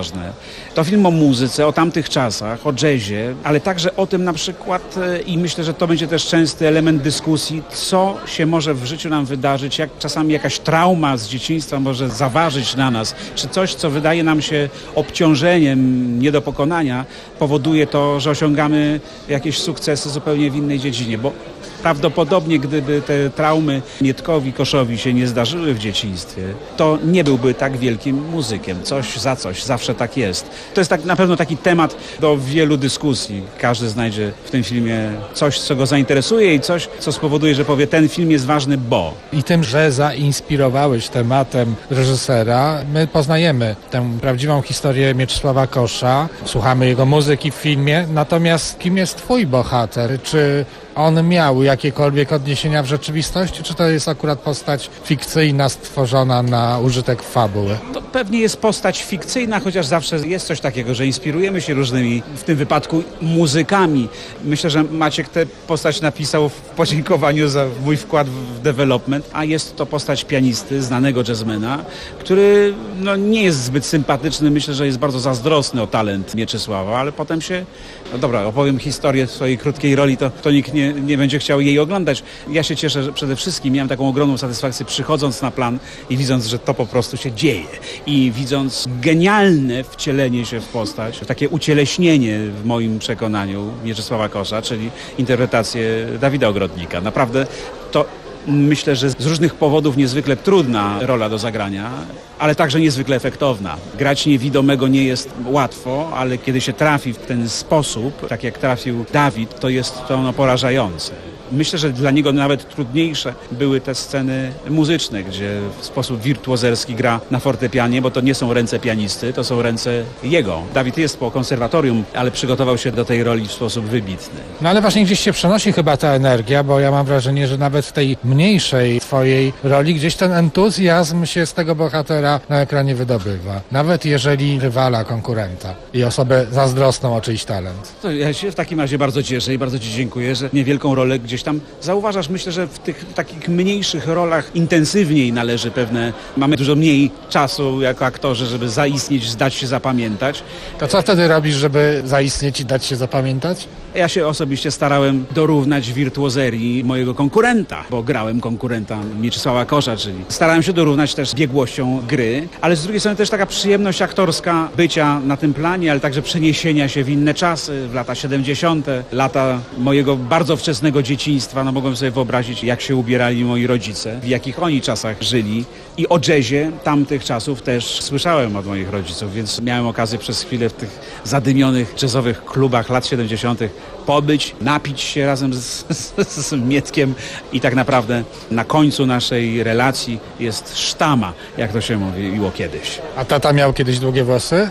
To film o muzyce, o tamtych czasach, o jazzie, ale także o tym na przykład e, i myślę, że to będzie też częsty element dyskusji, co się może w życiu nam wydarzyć, jak czasami jakaś trauma z dzieciństwa może zaważyć na nas, czy coś, co wydaje nam się obciążeniem, nie do pokonania, powoduje to, że osiągamy jakieś sukcesy zupełnie w innej dziedzinie, bo prawdopodobnie gdyby te traumy Mietkowi Koszowi się nie zdarzyły w dzieciństwie, to nie byłby tak wielkim muzykiem. Coś za coś, zawsze tak jest. To jest tak, na pewno taki temat do wielu dyskusji. Każdy znajdzie w tym filmie coś, co go zainteresuje i coś, co spowoduje, że powie, ten film jest ważny, bo... I tym, że zainspirowałeś tematem reżysera, my poznajemy tę prawdziwą historię Mieczysława Kosza, słuchamy jego muzyki w filmie, natomiast kim jest twój bohater? Czy on miał jakiekolwiek odniesienia w rzeczywistości, czy to jest akurat postać fikcyjna, stworzona na użytek fabuły? To pewnie jest postać fikcyjna, chociaż zawsze jest coś takiego, że inspirujemy się różnymi, w tym wypadku muzykami. Myślę, że Maciek tę postać napisał w podziękowaniu za mój wkład w development, a jest to postać pianisty, znanego jazzmana, który no, nie jest zbyt sympatyczny. Myślę, że jest bardzo zazdrosny o talent Mieczysława, ale potem się... No dobra, opowiem historię w swojej krótkiej roli, to, to nikt nie, nie będzie chciał jej oglądać. Ja się cieszę, że przede wszystkim miałem taką ogromną satysfakcję przychodząc na plan i widząc, że to po prostu się dzieje. I widząc genialne wcielenie się w postać, takie ucieleśnienie w moim przekonaniu Mieczysława Kosza, czyli interpretację Dawida Ogrodnika. Naprawdę to... Myślę, że z różnych powodów niezwykle trudna rola do zagrania, ale także niezwykle efektowna. Grać niewidomego nie jest łatwo, ale kiedy się trafi w ten sposób, tak jak trafił Dawid, to jest to no, porażające. Myślę, że dla niego nawet trudniejsze były te sceny muzyczne, gdzie w sposób wirtuozerski gra na fortepianie, bo to nie są ręce pianisty, to są ręce jego. Dawid jest po konserwatorium, ale przygotował się do tej roli w sposób wybitny. No ale właśnie gdzieś się przenosi chyba ta energia, bo ja mam wrażenie, że nawet w tej mniejszej twojej roli gdzieś ten entuzjazm się z tego bohatera na ekranie wydobywa. Nawet jeżeli rywala, konkurenta i osobę zazdrosną o czyjś talent. To ja się w takim razie bardzo cieszę i bardzo ci dziękuję, że niewielką rolę gdzieś tam zauważasz. Myślę, że w tych takich mniejszych rolach intensywniej należy pewne... Mamy dużo mniej czasu jako aktorzy, żeby zaistnieć, zdać się zapamiętać. To co wtedy robisz, żeby zaistnieć i dać się zapamiętać? Ja się osobiście starałem dorównać wirtuozerii mojego konkurenta, bo grałem konkurenta Mieczysława Kosza, czyli starałem się dorównać też biegłością gry, ale z drugiej strony też taka przyjemność aktorska bycia na tym planie, ale także przeniesienia się w inne czasy, w lata siedemdziesiąte, lata mojego bardzo wczesnego dzieciństwa. No mogłem sobie wyobrazić, jak się ubierali moi rodzice, w jakich oni czasach żyli. I o jazzie tamtych czasów też słyszałem od moich rodziców, więc miałem okazję przez chwilę w tych zadymionych jazzowych klubach lat siedemdziesiątych pobyć, napić się razem z, z, z Mietkiem i tak naprawdę na końcu naszej relacji jest sztama, jak to się mówiło kiedyś. A tata miał kiedyś długie włosy?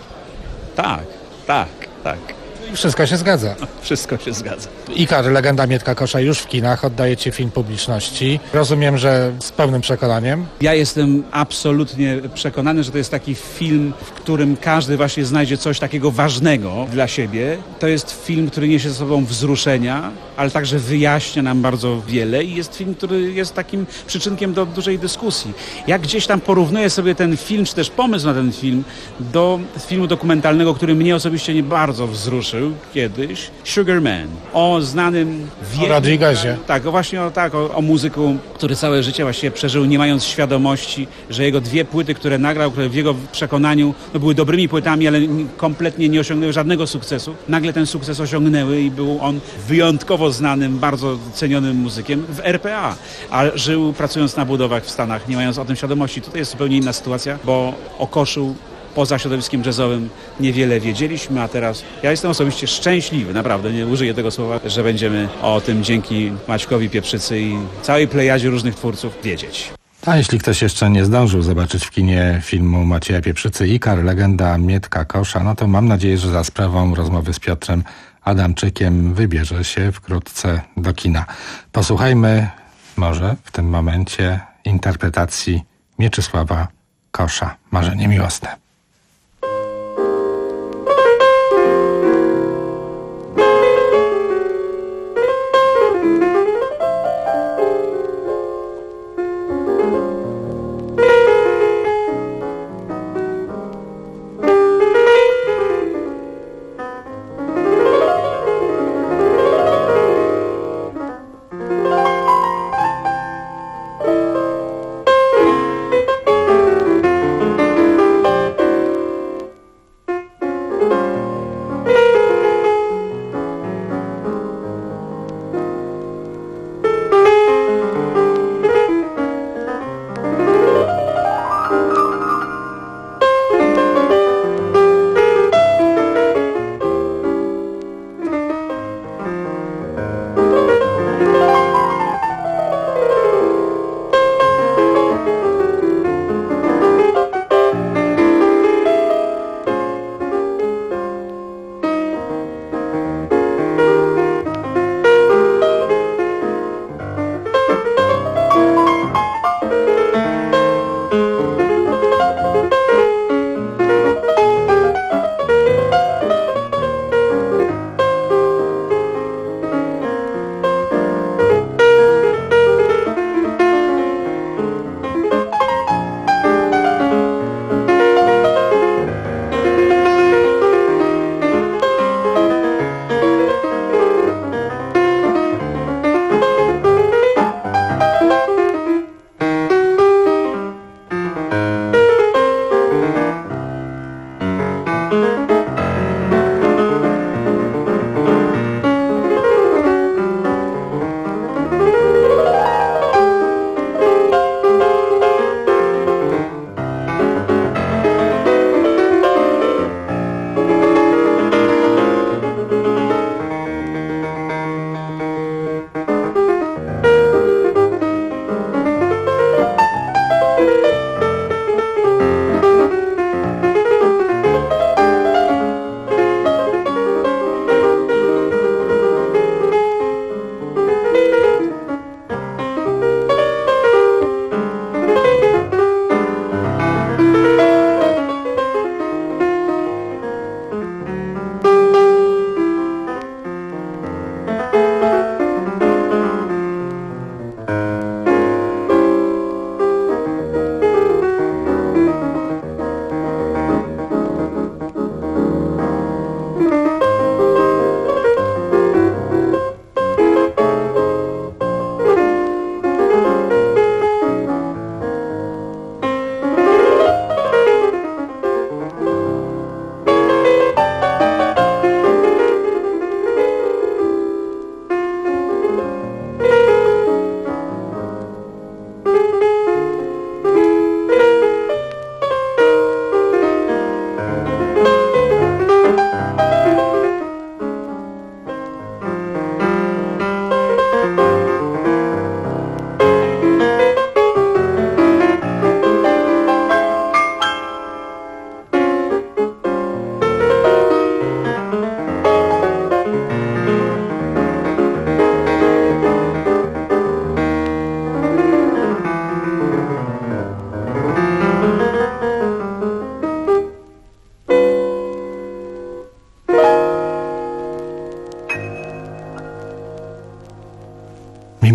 Tak, tak, tak. Wszystko się zgadza. Wszystko się zgadza. Ikar, legenda Mietka Kosza już w kinach, oddajecie film publiczności. Rozumiem, że z pełnym przekonaniem. Ja jestem absolutnie przekonany, że to jest taki film, w którym każdy właśnie znajdzie coś takiego ważnego dla siebie. To jest film, który niesie ze sobą wzruszenia, ale także wyjaśnia nam bardzo wiele i jest film, który jest takim przyczynkiem do dużej dyskusji. Jak gdzieś tam porównuję sobie ten film, czy też pomysł na ten film do filmu dokumentalnego, który mnie osobiście nie bardzo wzruszył kiedyś, Sugar Man, o znanym o Rodriguezie. Tak, właśnie o, tak, o, o muzyku, który całe życie właściwie przeżył, nie mając świadomości, że jego dwie płyty, które nagrał, które w jego przekonaniu no, były dobrymi płytami, ale kompletnie nie osiągnęły żadnego sukcesu, nagle ten sukces osiągnęły i był on wyjątkowo znanym, bardzo cenionym muzykiem w R P A, a żył pracując na budowach w Stanach, nie mając o tym świadomości. Tutaj jest zupełnie inna sytuacja, bo o Koszu poza środowiskiem jazzowym niewiele wiedzieliśmy, a teraz ja jestem osobiście szczęśliwy, naprawdę, nie użyję tego słowa, że będziemy o tym dzięki Maćkowi Pieprzycy i całej plejadzie różnych twórców wiedzieć. A jeśli ktoś jeszcze nie zdążył zobaczyć w kinie filmu Macieja Pieprzycy Ikar, legenda Mietka Kosza, no to mam nadzieję, że za sprawą rozmowy z Piotrem Adamczykiem wybierze się wkrótce do kina. Posłuchajmy może w tym momencie interpretacji Mieczysława Kosza, Marzenie miłosne.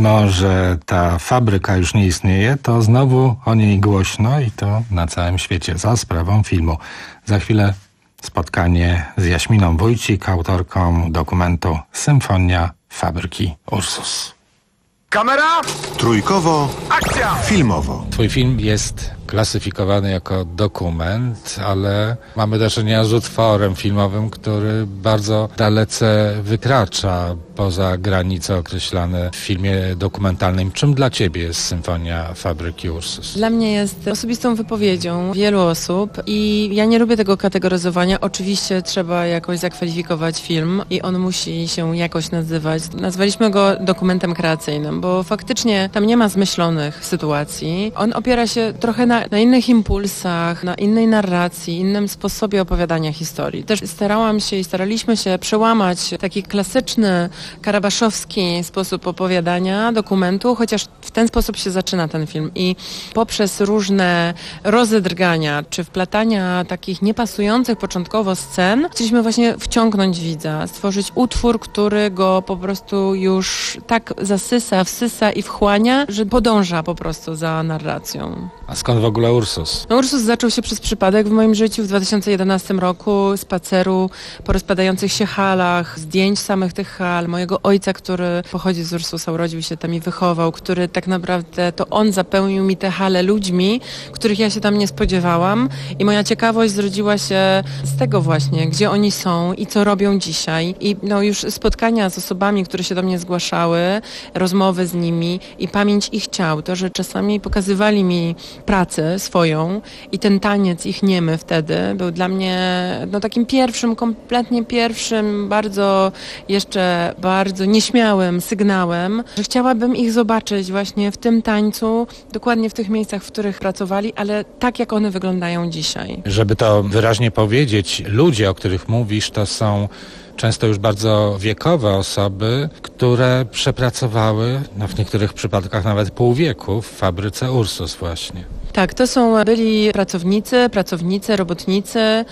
mimo że ta fabryka już nie istnieje, to znowu o niej głośno i to na całym świecie za sprawą filmu. Za chwilę spotkanie z Jaśminą Wójcik, autorką dokumentu Symfonia Fabryki Ursus. Kamera! Trójkowo. Akcja! Filmowo. Twój film jest klasyfikowany jako dokument, ale mamy do czynienia z utworem filmowym, który bardzo dalece wykracza poza granice określane w filmie dokumentalnym. Czym dla ciebie jest Symfonia Fabryki Ursus? Dla mnie jest osobistą wypowiedzią wielu osób i ja nie lubię tego kategoryzowania. Oczywiście trzeba jakoś zakwalifikować film i on musi się jakoś nazywać. Nazwaliśmy go dokumentem kreacyjnym, bo faktycznie tam nie ma zmyślonych sytuacji. On opiera się trochę na, na innych impulsach, na innej narracji, innym sposobie opowiadania historii. Też starałam się i staraliśmy się przełamać taki klasyczny karabaszowski sposób opowiadania dokumentu, chociaż w ten sposób się zaczyna ten film i poprzez różne rozedrgania czy wplatania takich niepasujących początkowo scen chcieliśmy właśnie wciągnąć widza, stworzyć utwór, który go po prostu już tak zasysa, wsysa i wchłania, że podąża po prostu za narracją. A skąd w ogóle Ursus? No, Ursus zaczął się przez przypadek w moim życiu w dwa tysiące jedenastym roku, spaceru po rozpadających się halach, zdjęć samych tych hal, mojego ojca, który pochodzi z Ursusa, urodził się tam i wychował, który tak naprawdę to on zapełnił mi te hale ludźmi, których ja się tam nie spodziewałam i moja ciekawość zrodziła się z tego właśnie, gdzie oni są i co robią dzisiaj i no już spotkania z osobami, które się do mnie zgłaszały, rozmowy z nimi i pamięć ich ciał, to, że czasami pokazywali mi pracę swoją i ten taniec ich niemy wtedy był dla mnie no takim pierwszym, kompletnie pierwszym, bardzo jeszcze bardzo nieśmiałym sygnałem, że chciałabym ich zobaczyć właśnie w tym tańcu, dokładnie w tych miejscach, w których pracowali, ale tak jak one wyglądają dzisiaj. Żeby to wyraźnie powiedzieć, ludzie, o których mówisz, to są często już bardzo wiekowe osoby, które przepracowały, no w niektórych przypadkach nawet pół wieku w fabryce Ursus właśnie. Tak, to są byli pracownicy, pracownice, robotnicy,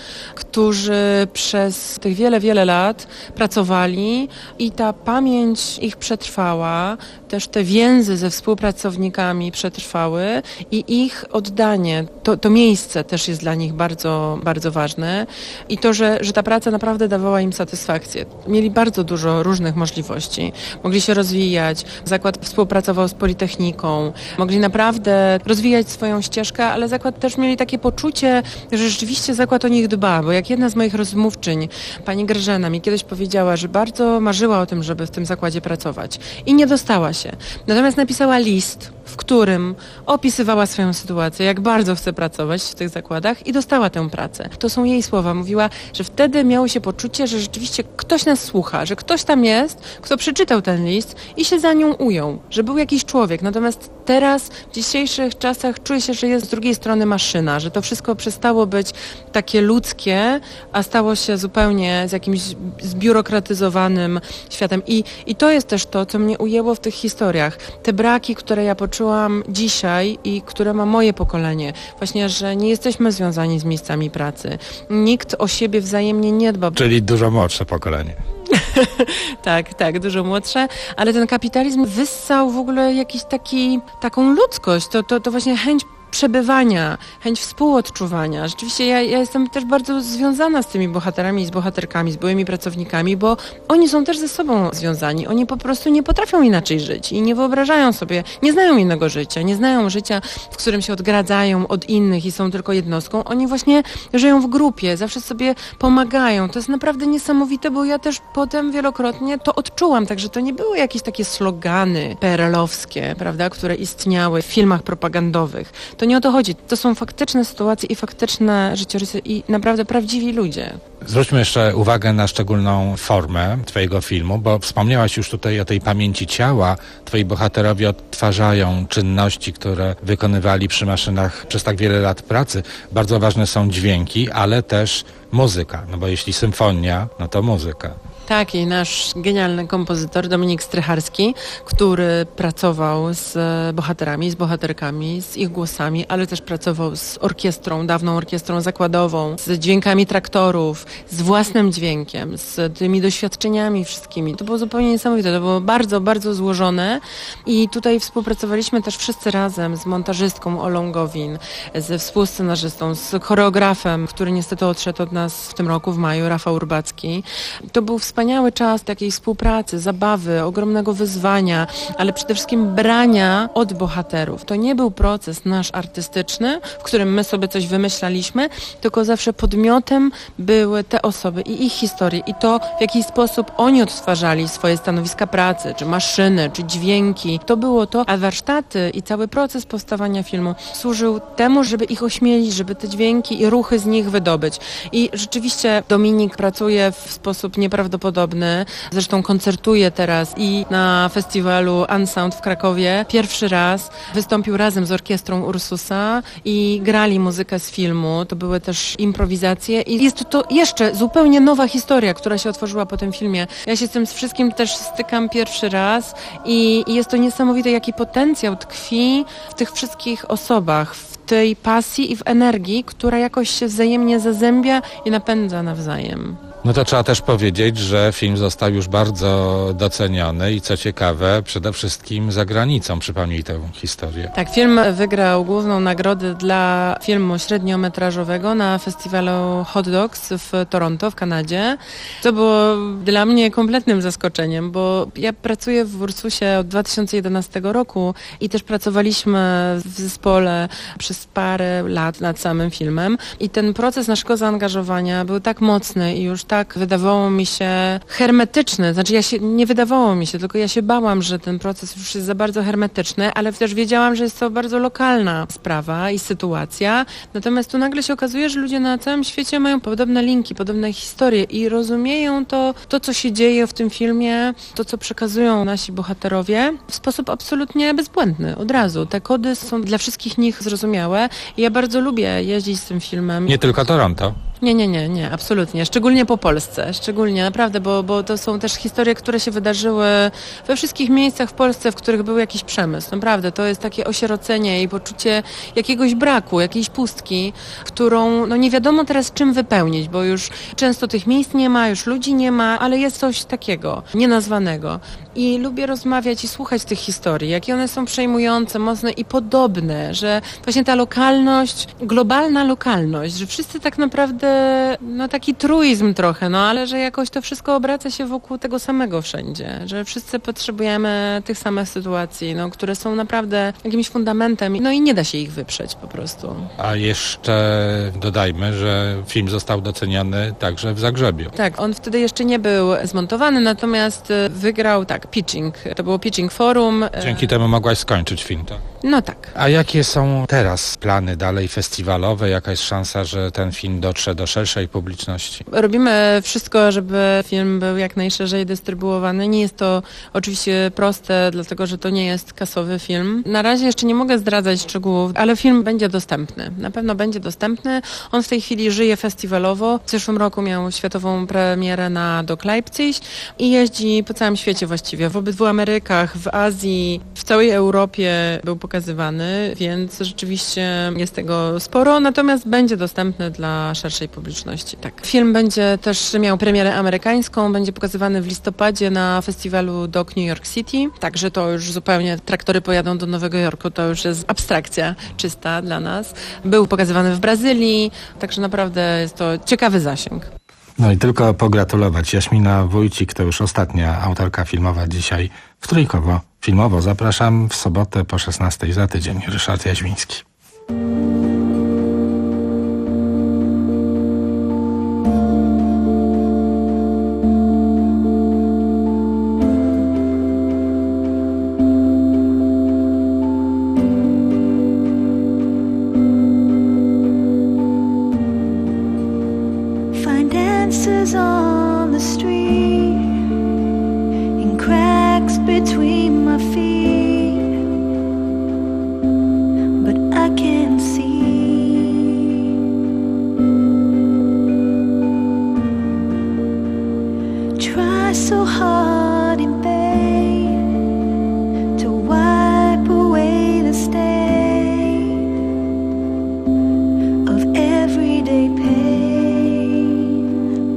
którzy przez tych wiele, wiele lat pracowali i ta pamięć ich przetrwała, też te więzy ze współpracownikami przetrwały i ich oddanie, to, to miejsce też jest dla nich bardzo, bardzo ważne i to, że, że ta praca naprawdę dawała im satysfakcję. Mieli bardzo dużo różnych możliwości. Mogli się rozwijać, zakład współpracował z Politechniką, mogli naprawdę rozwijać swoją ścieżkę, ale zakład też mieli takie poczucie, że rzeczywiście zakład o nich dba, bo jak jedna z moich rozmówczyń, pani Grażyna, mi kiedyś powiedziała, że bardzo marzyła o tym, żeby w tym zakładzie pracować i nie dostała się. Natomiast napisała list, w którym opisywała swoją sytuację, jak bardzo chce pracować w tych zakładach i dostała tę pracę. To są jej słowa. Mówiła, że wtedy miało się poczucie, że rzeczywiście ktoś nas słucha, że ktoś tam jest, kto przeczytał ten list i się za nią ujął, że był jakiś człowiek. Natomiast teraz, w dzisiejszych czasach czuje się, że jest z drugiej strony maszyna, że to wszystko przestało być takie ludzkie, a stało się zupełnie z jakimś zbiurokratyzowanym światem. I, i to jest też to, co mnie ujęło w tych historiach. Te braki, które ja poczułam dzisiaj i które ma moje pokolenie. Właśnie, że nie jesteśmy związani z miejscami pracy. Nikt o siebie wzajemnie nie dba. Czyli dużo młodsze pokolenie. Tak, tak, dużo młodsze, ale ten kapitalizm wyssał w ogóle jakiś taki, taką ludzkość, to, to, to właśnie chęć przebywania, chęć współodczuwania. Rzeczywiście ja, ja jestem też bardzo związana z tymi bohaterami i z bohaterkami, z byłymi pracownikami, bo oni są też ze sobą związani. Oni po prostu nie potrafią inaczej żyć i nie wyobrażają sobie, nie znają innego życia, nie znają życia, w którym się odgradzają od innych i są tylko jednostką. Oni właśnie żyją w grupie, zawsze sobie pomagają. To jest naprawdę niesamowite, bo ja też potem wielokrotnie to odczułam, także to nie były jakieś takie slogany P R L-owskie, prawda, które istniały w filmach propagandowych. To nie o to chodzi. To są faktyczne sytuacje i faktyczne życiorysy i naprawdę prawdziwi ludzie. Zwróćmy jeszcze uwagę na szczególną formę twojego filmu, bo wspomniałaś już tutaj o tej pamięci ciała. Twoi bohaterowie odtwarzają czynności, które wykonywali przy maszynach przez tak wiele lat pracy. Bardzo ważne są dźwięki, ale też muzyka. No bo jeśli symfonia, no to muzyka. Tak, i nasz genialny kompozytor Dominik Strycharski, który pracował z bohaterami, z bohaterkami, z ich głosami, ale też pracował z orkiestrą, dawną orkiestrą zakładową, z dźwiękami traktorów, z własnym dźwiękiem, z tymi doświadczeniami wszystkimi. To było zupełnie niesamowite, to było bardzo, bardzo złożone i tutaj współpracowaliśmy też wszyscy razem z montażystką Olą Gowin, ze współscenarzystą, z choreografem, który niestety odszedł od nas w tym roku, w maju, Rafał Urbacki. To był wspaniały czas takiej współpracy, zabawy, ogromnego wyzwania, ale przede wszystkim brania od bohaterów. To nie był proces nasz artystyczny, w którym my sobie coś wymyślaliśmy, tylko zawsze podmiotem były te osoby i ich historie i to, w jaki sposób oni odtwarzali swoje stanowiska pracy, czy maszyny, czy dźwięki. To było to, a warsztaty i cały proces powstawania filmu służył temu, żeby ich ośmielić, żeby te dźwięki i ruchy z nich wydobyć. I rzeczywiście Dominik pracuje w sposób nieprawdopodobny. Zresztą koncertuje teraz i na festiwalu Unsound w Krakowie. Pierwszy raz wystąpił razem z orkiestrą Ursusa i grali muzykę z filmu. To były też improwizacje i jest to, to jeszcze zupełnie nowa historia, która się otworzyła po tym filmie. Ja się z tym wszystkim też stykam pierwszy raz i, i jest to niesamowite, jaki potencjał tkwi w tych wszystkich osobach, w tej pasji i w energii, która jakoś się wzajemnie zazębia i napędza nawzajem. No to trzeba też powiedzieć, że film został już bardzo doceniony i co ciekawe, przede wszystkim za granicą. Przypomnij tę historię. Tak, film wygrał główną nagrodę dla filmu średniometrażowego na festiwalu Hot Dogs w Toronto w Kanadzie. To było dla mnie kompletnym zaskoczeniem, bo ja pracuję w Ursusie od dwa tysiące jedenastego roku i też pracowaliśmy w zespole przez parę lat nad samym filmem i ten proces naszego zaangażowania był tak mocny i już tak wydawało mi się hermetyczny. Znaczy ja się, nie wydawało mi się, tylko ja się bałam, że ten proces już jest za bardzo hermetyczny, ale też wiedziałam, że jest to bardzo lokalna sprawa i sytuacja. Natomiast tu nagle się okazuje, że ludzie na całym świecie mają podobne linki, podobne historie i rozumieją to, to co się dzieje w tym filmie, to co przekazują nasi bohaterowie w sposób absolutnie bezbłędny, od razu. Te kody są dla wszystkich nich zrozumiałe i ja bardzo lubię jeździć z tym filmem. Nie tylko Toronto. Nie, nie, nie, nie, absolutnie. Szczególnie po Polsce, szczególnie, naprawdę, bo, bo to są też historie, które się wydarzyły we wszystkich miejscach w Polsce, w których był jakiś przemysł. Naprawdę, to jest takie osierocenie i poczucie jakiegoś braku, jakiejś pustki, którą no nie wiadomo teraz czym wypełnić, bo już często tych miejsc nie ma, już ludzi nie ma, ale jest coś takiego, nienazwanego. I lubię rozmawiać i słuchać tych historii, jakie one są przejmujące, mocne i podobne, że właśnie ta lokalność, globalna lokalność, że wszyscy tak naprawdę no taki truizm trochę, no ale że jakoś to wszystko obraca się wokół tego samego wszędzie, że wszyscy potrzebujemy tych samych sytuacji, no, które są naprawdę jakimś fundamentem, no i nie da się ich wyprzeć po prostu. A jeszcze dodajmy, że film został doceniony także w Zagrzebiu. Tak, on wtedy jeszcze nie był zmontowany, natomiast wygrał, tak, pitching, to było pitching forum. Dzięki temu mogłaś skończyć film, tak? No tak. A jakie są teraz plany dalej festiwalowe? Jaka jest szansa, że ten film dotrze do szerszej publiczności? Robimy wszystko, żeby film był jak najszerzej dystrybuowany. Nie jest to oczywiście proste, dlatego że to nie jest kasowy film. Na razie jeszcze nie mogę zdradzać szczegółów, ale film będzie dostępny. Na pewno będzie dostępny. On w tej chwili żyje festiwalowo. W zeszłym roku miał światową premierę na Dock Leipzig i jeździ po całym świecie właściwie. W obydwu Amerykach, w Azji, w całej Europie był pokazywany, więc rzeczywiście jest tego sporo, natomiast będzie dostępny dla szerszej publiczności. Tak. Film będzie też miał premierę amerykańską, będzie pokazywany w listopadzie na festiwalu Dock New York City, także to już zupełnie traktory pojadą do Nowego Jorku, to już jest abstrakcja czysta dla nas. Był pokazywany w Brazylii, także naprawdę jest to ciekawy zasięg. No i tylko pogratulować. Jaśmina Wójcik to już ostatnia autorka filmowa dzisiaj w Trójkowo Filmowo. Zapraszam w sobotę po szesnastej za tydzień. Ryszard Jaźwiński. On the street, in cracks between my feet, but I can't see. Try so hard in vain to wipe away the stain of everyday pain.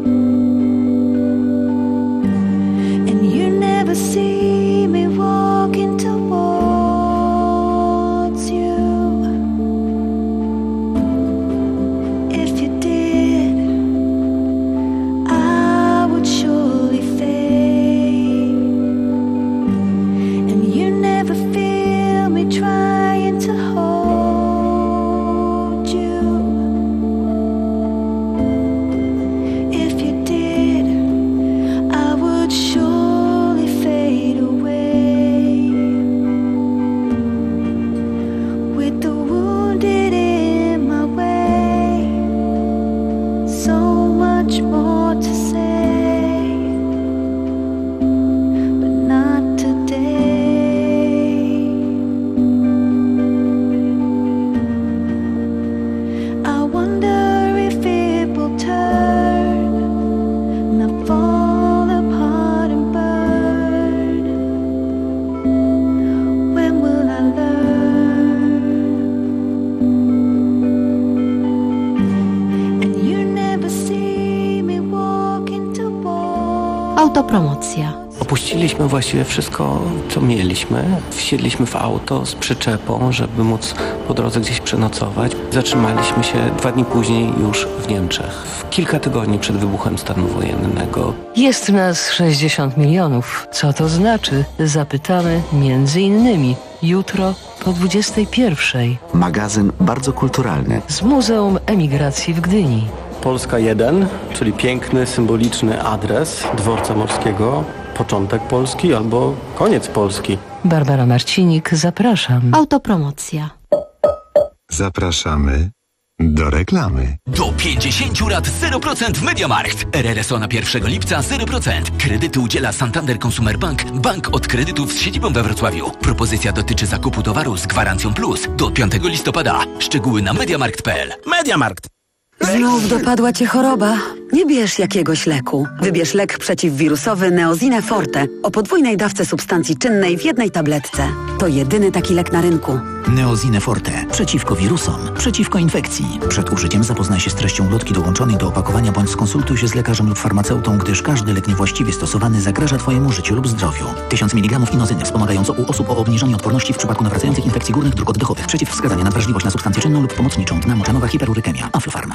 Autopromocja. Opuściliśmy właściwie wszystko, co mieliśmy. Wsiedliśmy w auto z przyczepą, żeby móc po drodze gdzieś przenocować. Zatrzymaliśmy się dwa dni później już w Niemczech. W kilka tygodni przed wybuchem stanu wojennego. Jest nas sześćdziesiąt milionów. Co to znaczy? Zapytamy między innymi jutro po dwudziestej pierwszej. Magazyn bardzo kulturalny. Z Muzeum Emigracji w Gdyni. Polska jeden, czyli piękny, symboliczny adres dworca morskiego. Początek Polski albo koniec Polski. Barbara Marcinik, zapraszam. Autopromocja. Zapraszamy do reklamy. Do pięćdziesięciu lat zero procent w MediaMarkt. R R S O na pierwszego lipca zero procent. Kredyty udziela Santander Consumer Bank, bank od kredytów z siedzibą we Wrocławiu. Propozycja dotyczy zakupu towaru z gwarancją plus do piątego listopada. Szczegóły na mediamarkt kropka p l. MediaMarkt. Znów dopadła cię choroba? Nie bierz jakiegoś leku. Wybierz lek przeciwwirusowy Neozine Forte o podwójnej dawce substancji czynnej w jednej tabletce. To jedyny taki lek na rynku. Neozine Forte. Przeciwko wirusom, przeciwko infekcji. Przed użyciem zapoznaj się z treścią ulotki dołączonej do opakowania bądź skonsultuj się z lekarzem lub farmaceutą, gdyż każdy lek niewłaściwie stosowany zagraża Twojemu życiu lub zdrowiu. tysiąc miligramów inozyny wspomagająco u osób o obniżonej odporności w przypadku nawracających infekcji górnych dróg oddechowych. Przeciwwskazania na wrażliwość na substancję czynną lub pomocniczą. Dna moczanowa hiperurykemia. Aflofarm.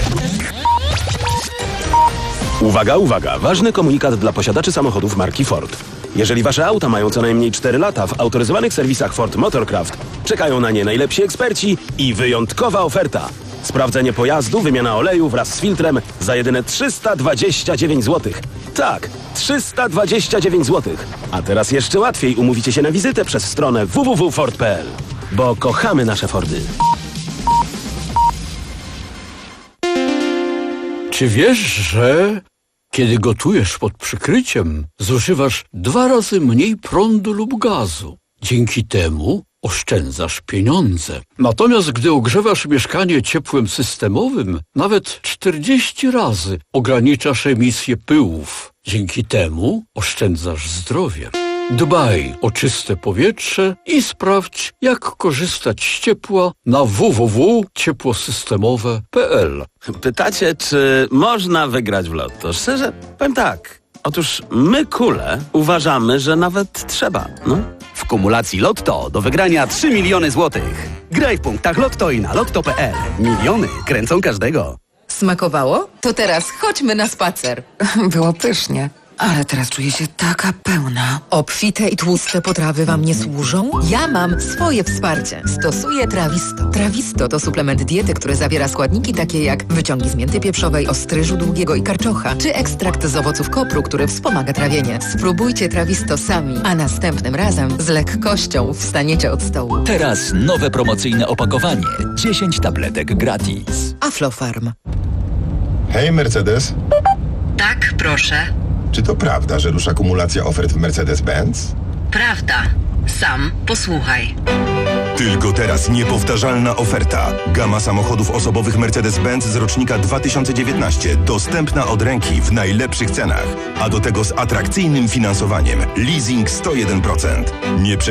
Uwaga, uwaga! Ważny komunikat dla posiadaczy samochodów marki Ford. Jeżeli wasze auta mają co najmniej cztery lata, w autoryzowanych serwisach Ford Motorcraft czekają na nie najlepsi eksperci i wyjątkowa oferta. Sprawdzenie pojazdu, wymiana oleju wraz z filtrem za jedyne trzysta dwadzieścia dziewięć złotych. Tak, trzysta dwadzieścia dziewięć złotych. A teraz jeszcze łatwiej umówicie się na wizytę przez stronę w w w kropka ford kropka p l. Bo kochamy nasze Fordy. Czy wiesz, że kiedy gotujesz pod przykryciem, zużywasz dwa razy mniej prądu lub gazu? Dzięki temu oszczędzasz pieniądze. Natomiast gdy ogrzewasz mieszkanie ciepłem systemowym, nawet czterdzieści razy ograniczasz emisję pyłów. Dzięki temu oszczędzasz zdrowie. Dbaj o czyste powietrze i sprawdź, jak korzystać z ciepła na w w w kropka ciepłosystemowe kropka p l. Pytacie, czy można wygrać w lotto? Szczerze, powiem tak. Otóż my, kule, uważamy, że nawet trzeba, no. W kumulacji Lotto do wygrania trzy miliony złotych. Graj w punktach Lotto i na lotto kropka p l. Miliony kręcą każdego. Smakowało? To teraz chodźmy na spacer. Było pysznie. Ale teraz czuję się taka pełna. Obfite i tłuste potrawy wam nie służą? Ja mam swoje wsparcie. Stosuję Trawisto. Trawisto to suplement diety, który zawiera składniki takie jak wyciągi z mięty pieprzowej, ostryżu długiego i karczocha, czy ekstrakt z owoców kopru, który wspomaga trawienie. Spróbujcie Trawisto sami, a następnym razem z lekkością wstaniecie od stołu. Teraz nowe promocyjne opakowanie. dziesięć tabletek gratis. Aflofarm. Hej, Mercedes. Tak, proszę. Czy to prawda, że rusza kumulacja ofert w Mercedes-Benz? Prawda. Sam posłuchaj. Tylko teraz niepowtarzalna oferta. Gama samochodów osobowych Mercedes-Benz z rocznika dwa tysiące dziewiętnaście. Dostępna od ręki w najlepszych cenach. A do tego z atrakcyjnym finansowaniem. Leasing sto jeden procent. Nie prze-